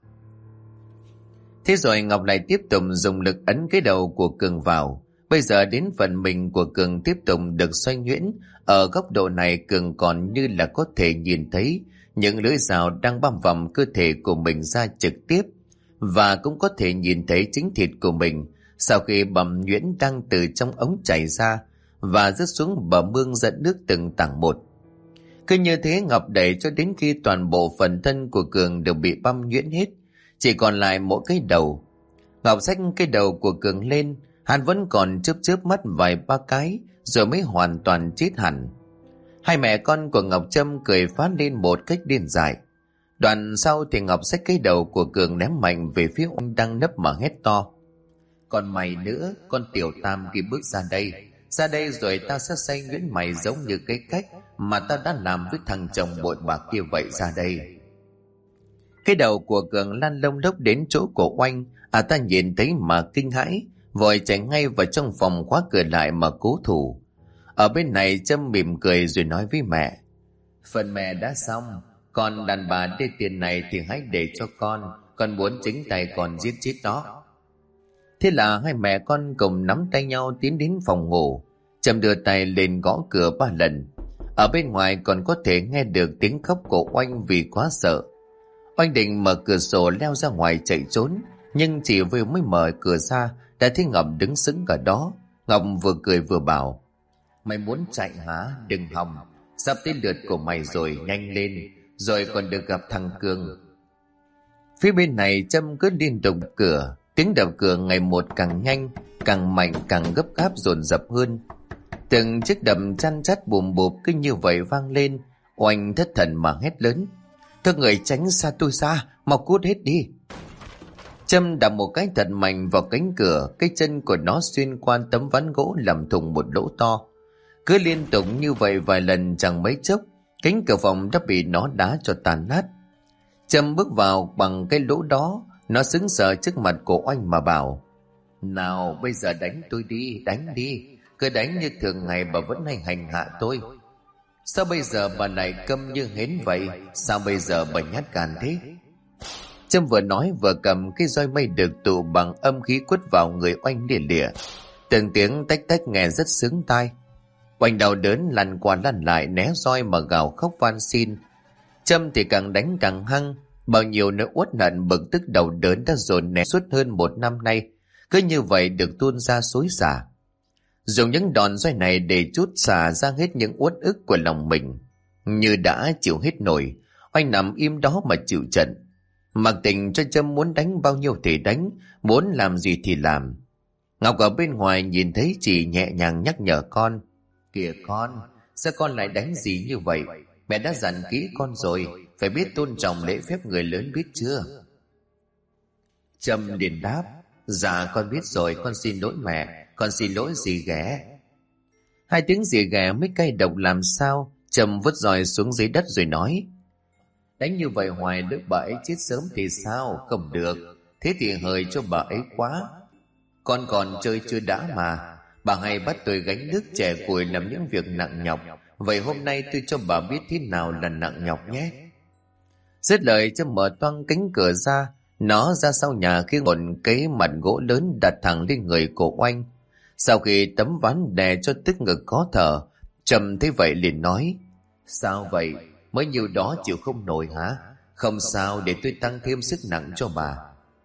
Thế rồi Ngọc lại tiếp tục dùng lực ấn cái đầu của Cường vào. Bây giờ đến phần mình của Cường tiếp tục được xoay nhuyễn. Ở góc độ này Cường còn như là có thể nhìn thấy những lưỡi dao đang băm vằm cơ thể của mình ra trực tiếp, và cũng có thể nhìn thấy chính thịt của mình sau khi bầm nhuyễn đang từ trong ống chảy ra và rớt xuống bờ mương dẫn nước từng tảng một. Cứ như thế Ngọc đẩy cho đến khi toàn bộ phần thân của Cường đều bị băm nhuyễn hết, chỉ còn lại mỗi cái đầu. Ngọc xách cái đầu của Cường lên, hắn vẫn còn chớp mắt vài ba cái rồi mới hoàn toàn chết hẳn. Hai mẹ con của Ngọc Trâm cười phá lên một cách điên dại. Đoạn sau thì Ngọc xách cái đầu của Cường ném mạnh về phía anh đang nấp mà hét to: Còn mày nữa, con tiểu tam kia, bước ra đây rồi tao sẽ xay nhuyễn mày giống như cái cách mà tao đã làm với thằng chồng bội bạc kia vậy, ra đây. Cái đầu của Cường lăn lông lốc đến chỗ của Oanh. Ta nhìn thấy mà kinh hãi, vội chạy ngay vào trong phòng khóa cửa lại mà cố thủ. Ở bên này Trâm mỉm cười rồi nói với mẹ: Phần mẹ đã xong, còn đàn bà đê tiền này thì hãy để cho con muốn chính tay còn giết chết nó. Thế là hai mẹ con cùng nắm tay nhau tiến đến phòng ngủ. Trâm đưa tay lên gõ cửa 3 lần. Ở bên ngoài còn có thể nghe được tiếng khóc của Oanh vì quá sợ. Oanh định mở cửa sổ leo ra ngoài chạy trốn, nhưng chỉ vừa mới mở cửa ra đã thấy Ngọc đứng sững ở đó. Ngọc vừa cười vừa bảo: "Mày muốn chạy hả? Đừng hòng, sắp tới lượt của mày rồi, nhanh lên, rồi còn được gặp thằng Cường." Phía bên này Trâm cứ liên tục đập cửa, tiếng đập cửa ngày một càng nhanh, càng mạnh, càng gấp gáp dồn dập hơn. Từng chiếc đập chăn chắt bùm bụp cứ như vậy vang lên. Oanh thất thần mà hét lớn: "Các người tránh xa tôi ra, mau cút hết đi!" Trâm đạp một cái thật mạnh vào cánh cửa, cái chân của nó xuyên qua tấm ván gỗ làm thủng một lỗ to. Cứ liên tục như vậy vài lần, chẳng mấy chốc cánh cửa phòng đã bị nó đá cho tàn nát. Trâm bước vào bằng cái lỗ đó, nó sững sờ trước mặt của Oanh mà bảo: "Nào bây giờ đánh tôi đi, đánh đi, cứ đánh như thường ngày bà vẫn hay hành hạ tôi. Sao bây giờ bà này câm như hến vậy? Sao bây giờ bà nhát gan thế?" Trâm vừa nói vừa cầm cái roi mây được tụ bằng âm khí quất vào người Oanh lìa lìa. Từng tiếng tách tách nghe rất sướng tai. Oanh đau đớn lăn qua lăn lại né roi mà gào khóc van xin. Trâm thì càng đánh càng hăng, bao nhiêu nỗi uất hận bực tức đau đớn đã dồn nén suốt hơn 1 năm nay, cứ như vậy được tuôn ra xối xả. Dùng những đòn roi này để trút xả ra hết những uất ức của lòng mình. Như đã chịu hết nổi, Oanh nằm im đó mà chịu trận. Mặc tình cho Trâm muốn đánh bao nhiêu thì đánh, muốn làm gì thì làm. Ngọc ở bên ngoài nhìn thấy chị nhẹ nhàng nhắc nhở con: "Kìa con, sao con lại đánh gì như vậy? Mẹ đã dặn kỹ con rồi, phải biết tôn trọng lễ phép người lớn, biết chưa?" Trâm liền đáp: "Dạ con biết rồi, con xin lỗi mẹ, con xin lỗi dì ghẻ." Hai tiếng dì ghẻ mới cay độc làm sao. Trâm vứt roi xuống dưới đất rồi nói: "Đánh như vậy hoài đứa bà ấy chết sớm thì sao? Không được, thế thì hời cho bà ấy quá. Con còn chơi chưa đã mà. Bà hay bắt tôi gánh nước chè củi làm những việc nặng nhọc, vậy hôm nay tôi cho bà biết thế nào là nặng nhọc nhé." Dứt lời Trâm mở toang cánh cửa ra, nó ra sau nhà khi một cái mặt gỗ lớn đặt thẳng lên người của Oanh. Sau khi tấm ván đè cho tức ngực khó thở, Trâm thấy vậy liền nói: "Sao vậy? Mới nhiêu đó chịu không nổi hả? Không sao, để tôi tăng thêm sức nặng cho bà."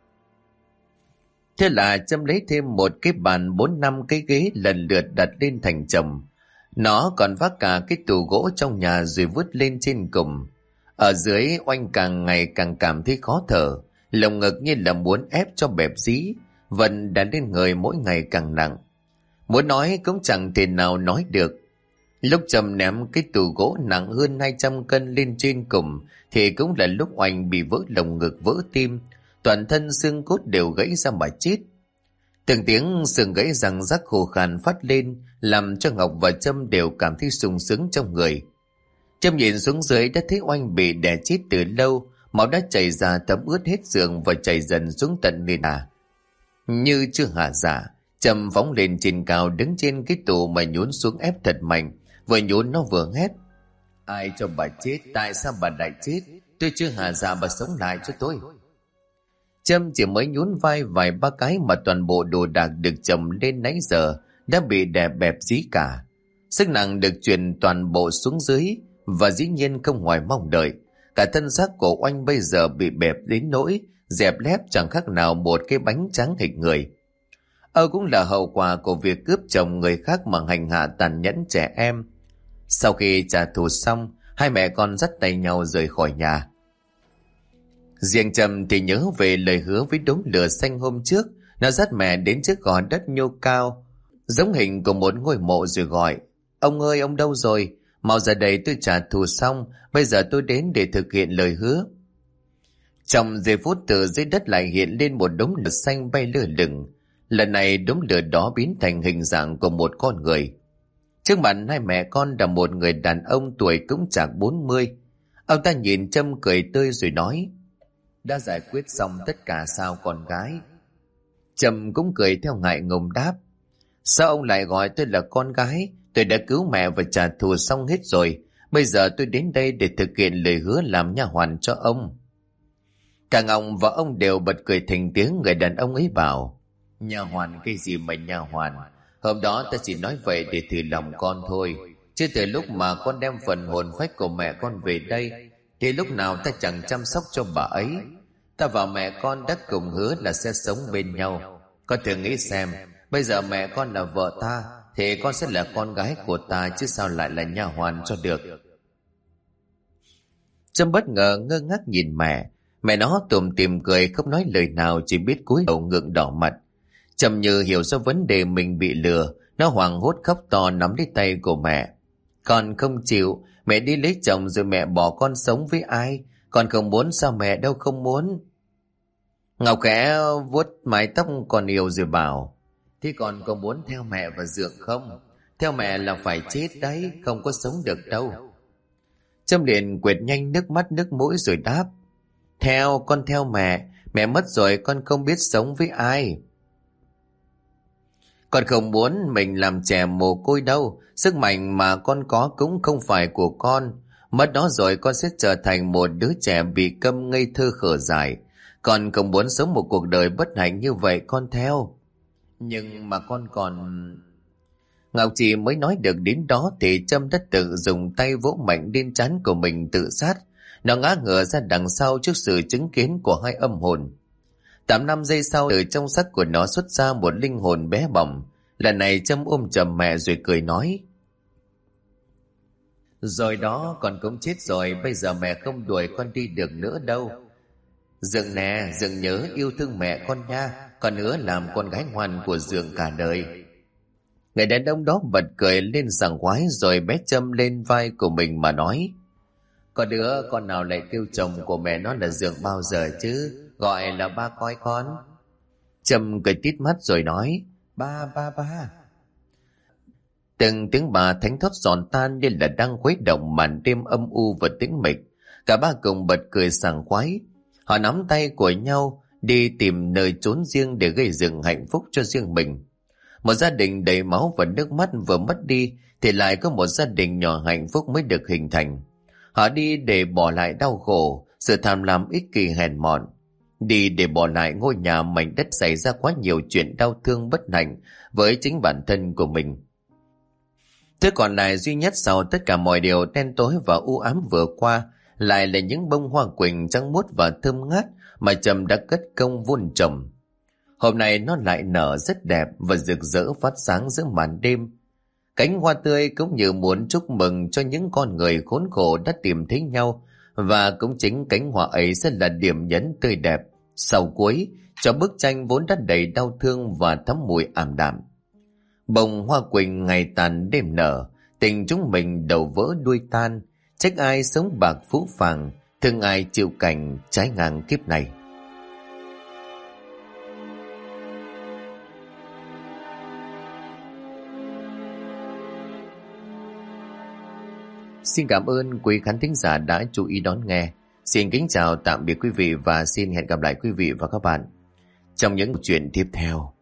Thế là Trâm lấy thêm một cái bàn 4-5 cái ghế lần lượt đặt lên thành chồng. Nó còn vác cả cái tủ gỗ trong nhà rồi vứt lên trên cùng. Ở dưới Oanh càng ngày càng cảm thấy khó thở, lồng ngực như là muốn ép cho bẹp dí, vận đã lên người mỗi ngày càng nặng. Muốn nói cũng chẳng thể nào nói được. Lúc Trâm ném cái tủ gỗ nặng hơn 200 cân lên trên cùng thì cũng là lúc Oanh bị vỡ lồng ngực, vỡ tim, toàn thân xương cốt đều gãy ra mà chết. Từng tiếng xương gãy răng rắc khô khan phát lên, làm cho Ngọc và Trâm đều cảm thấy sung sướng trong người. Trâm nhìn xuống dưới đã thấy Oanh bị đè chết từ lâu, máu đã chảy ra thấm ướt hết giường và chảy dần xuống tận nền nhà. Như chưa hạ dạ, Trâm phóng lên trên cao, đứng trên cái tủ mà nhún xuống ép thật mạnh, vừa nhún nó vừa hét: "Ai cho bà chết? Tại sao bà lại chết? Tôi chưa hạ dạ, bà sống lại cho tôi." Trâm chỉ mới nhún vai vài ba cái mà toàn bộ đồ đạc được chồng lên nãy giờ đã bị đè bẹp dí cả. Sức nặng được truyền toàn bộ xuống dưới, và dĩ nhiên không ngoài mong đợi, cả thân xác của Oanh bây giờ bị bẹp đến nỗi dẹp lép chẳng khác nào một cái bánh tráng hình người. Cũng là hậu quả của việc cướp chồng người khác mà hành hạ tàn nhẫn trẻ em. Sau khi trả thù xong, hai mẹ con dắt tay nhau rời khỏi nhà. Riêng Trâm thì nhớ về lời hứa với đống lửa xanh hôm trước. Nó dắt mẹ đến trước gò đất nhô cao, giống hình của một ngôi mộ rồi gọi: "Ông ơi, ông đâu rồi? Mau ra đây, tôi trả thù xong, bây giờ tôi đến để thực hiện lời hứa." Trong giây phút từ dưới đất lại hiện lên một đống lửa xanh bay lơ lửng. Lần này đống lửa đó biến thành hình dạng của một con người. Trước mặt hai mẹ con là một người đàn ông tuổi cũng chạc 40. Ông ta nhìn Trâm cười tươi rồi nói: "Đã giải quyết xong tất cả sao con gái?" Trâm cũng cười theo ngại ngùng đáp: "Sao ông lại gọi tôi là con gái? Tôi đã cứu mẹ và trả thù xong hết rồi. Bây giờ tôi đến đây để thực hiện lời hứa làm nha hoàn cho ông." Cả Ngọc và ông đều bật cười thành tiếng. Người đàn ông ấy bảo: "Nha hoàn cái gì mà nha hoàn? Hôm đó ta chỉ nói vậy để thử lòng con thôi, Chứ từ lúc mà con đem phần hồn phách của mẹ con về đây thì lúc nào ta chẳng chăm sóc cho bà ấy. Ta và mẹ con đã cùng hứa là sẽ sống bên nhau. Con thử nghĩ xem, bây giờ mẹ con là vợ ta thì con sẽ là con gái của ta, chứ sao lại là nha hoàn cho được. Trâm bất ngờ ngơ ngác nhìn mẹ. Mẹ nó tủm tỉm cười không nói lời nào, chỉ biết cúi đầu ngượng đỏ mặt. Trâm như hiểu ra vấn đề mình bị lừa, nó hoảng hốt khóc to nắm lấy tay của mẹ. Con không chịu, mẹ đi lấy chồng rồi mẹ bỏ con sống với ai? Con không muốn. Sao mẹ đâu không muốn? Ngọc khẽ vuốt mái tóc còn yêu rồi bảo, thế con có muốn theo mẹ vào giường không? Theo mẹ là phải chết đấy, không có sống được đâu. Trâm liền quệt nhanh nước mắt nước mũi rồi đáp, con theo mẹ. Mẹ mất rồi con không biết sống với ai. Con không muốn mình làm trẻ mồ côi đâu. Sức mạnh mà con có cũng không phải của con. Mất đó rồi con sẽ trở thành một đứa trẻ bị câm ngây thơ khờ dại. Con không muốn sống một cuộc đời bất hạnh như vậy, con theo. Nhưng mà con còn... Ngọc chỉ mới nói được đến đó thì Trâm đã tự dùng tay vỗ mạnh lên trán của mình tự sát. Nó ngã ngửa ra đằng sau trước sự chứng kiến của hai âm hồn. 8 giây sau, từ trong xác của nó xuất ra một linh hồn bé bỏng. Lần này Trâm ôm chầm mẹ rồi cười nói, rồi đó, con cũng chết rồi. Bây giờ mẹ không đuổi con đi được nữa đâu. Dượng nè, Dượng nhớ yêu thương mẹ con nha. Con hứa làm con gái ngoan của Dượng cả đời. Người đàn ông đó bật cười lên sảng khoái rồi bé Trâm lên vai của mình mà nói, có đứa con nào lại kêu chồng của mẹ nó là Dượng bao giờ chứ? Gọi là ba coi con. Trâm cười tít mắt rồi nói, ba. Từng tiếng bà thánh thót giòn tan như là đang khuấy động màn đêm âm u và tĩnh mịch. Cả ba cùng bật cười sảng khoái. Họ nắm tay của nhau đi tìm nơi trốn riêng để gây dựng hạnh phúc cho riêng mình. Một gia đình đầy máu và nước mắt vừa mất đi thì lại có một gia đình nhỏ hạnh phúc mới được hình thành. Họ đi để bỏ lại đau khổ, sự tham lam ích kỷ hèn mọn. Đi để bỏ lại ngôi nhà mảnh đất xảy ra quá nhiều chuyện đau thương bất hạnh với chính bản thân của mình. Thứ còn lại duy nhất sau tất cả mọi điều đen tối và u ám vừa qua lại là những bông hoa quỳnh trắng muốt và thơm ngát mà Trâm đã cất công vun trồng. Hôm nay nó lại nở rất đẹp và rực rỡ phát sáng giữa màn đêm. Cánh hoa tươi cũng như muốn chúc mừng cho những con người khốn khổ đã tìm thấy nhau, và cũng chính cánh hoa ấy sẽ là điểm nhấn tươi đẹp sau cuối cho bức tranh vốn đã đầy đau thương và thắm mùi ảm đạm. Bông hoa quỳnh ngày tàn đêm nở, tình chúng mình đầu vỡ đuôi tan, trách ai sống bạc phũ phàng, thương ai chịu cảnh trái ngang kiếp này. Xin cảm ơn quý khán thính giả đã chú ý đón nghe. Xin kính chào tạm biệt quý vị và xin hẹn gặp lại quý vị và các bạn trong những chuyện tiếp theo.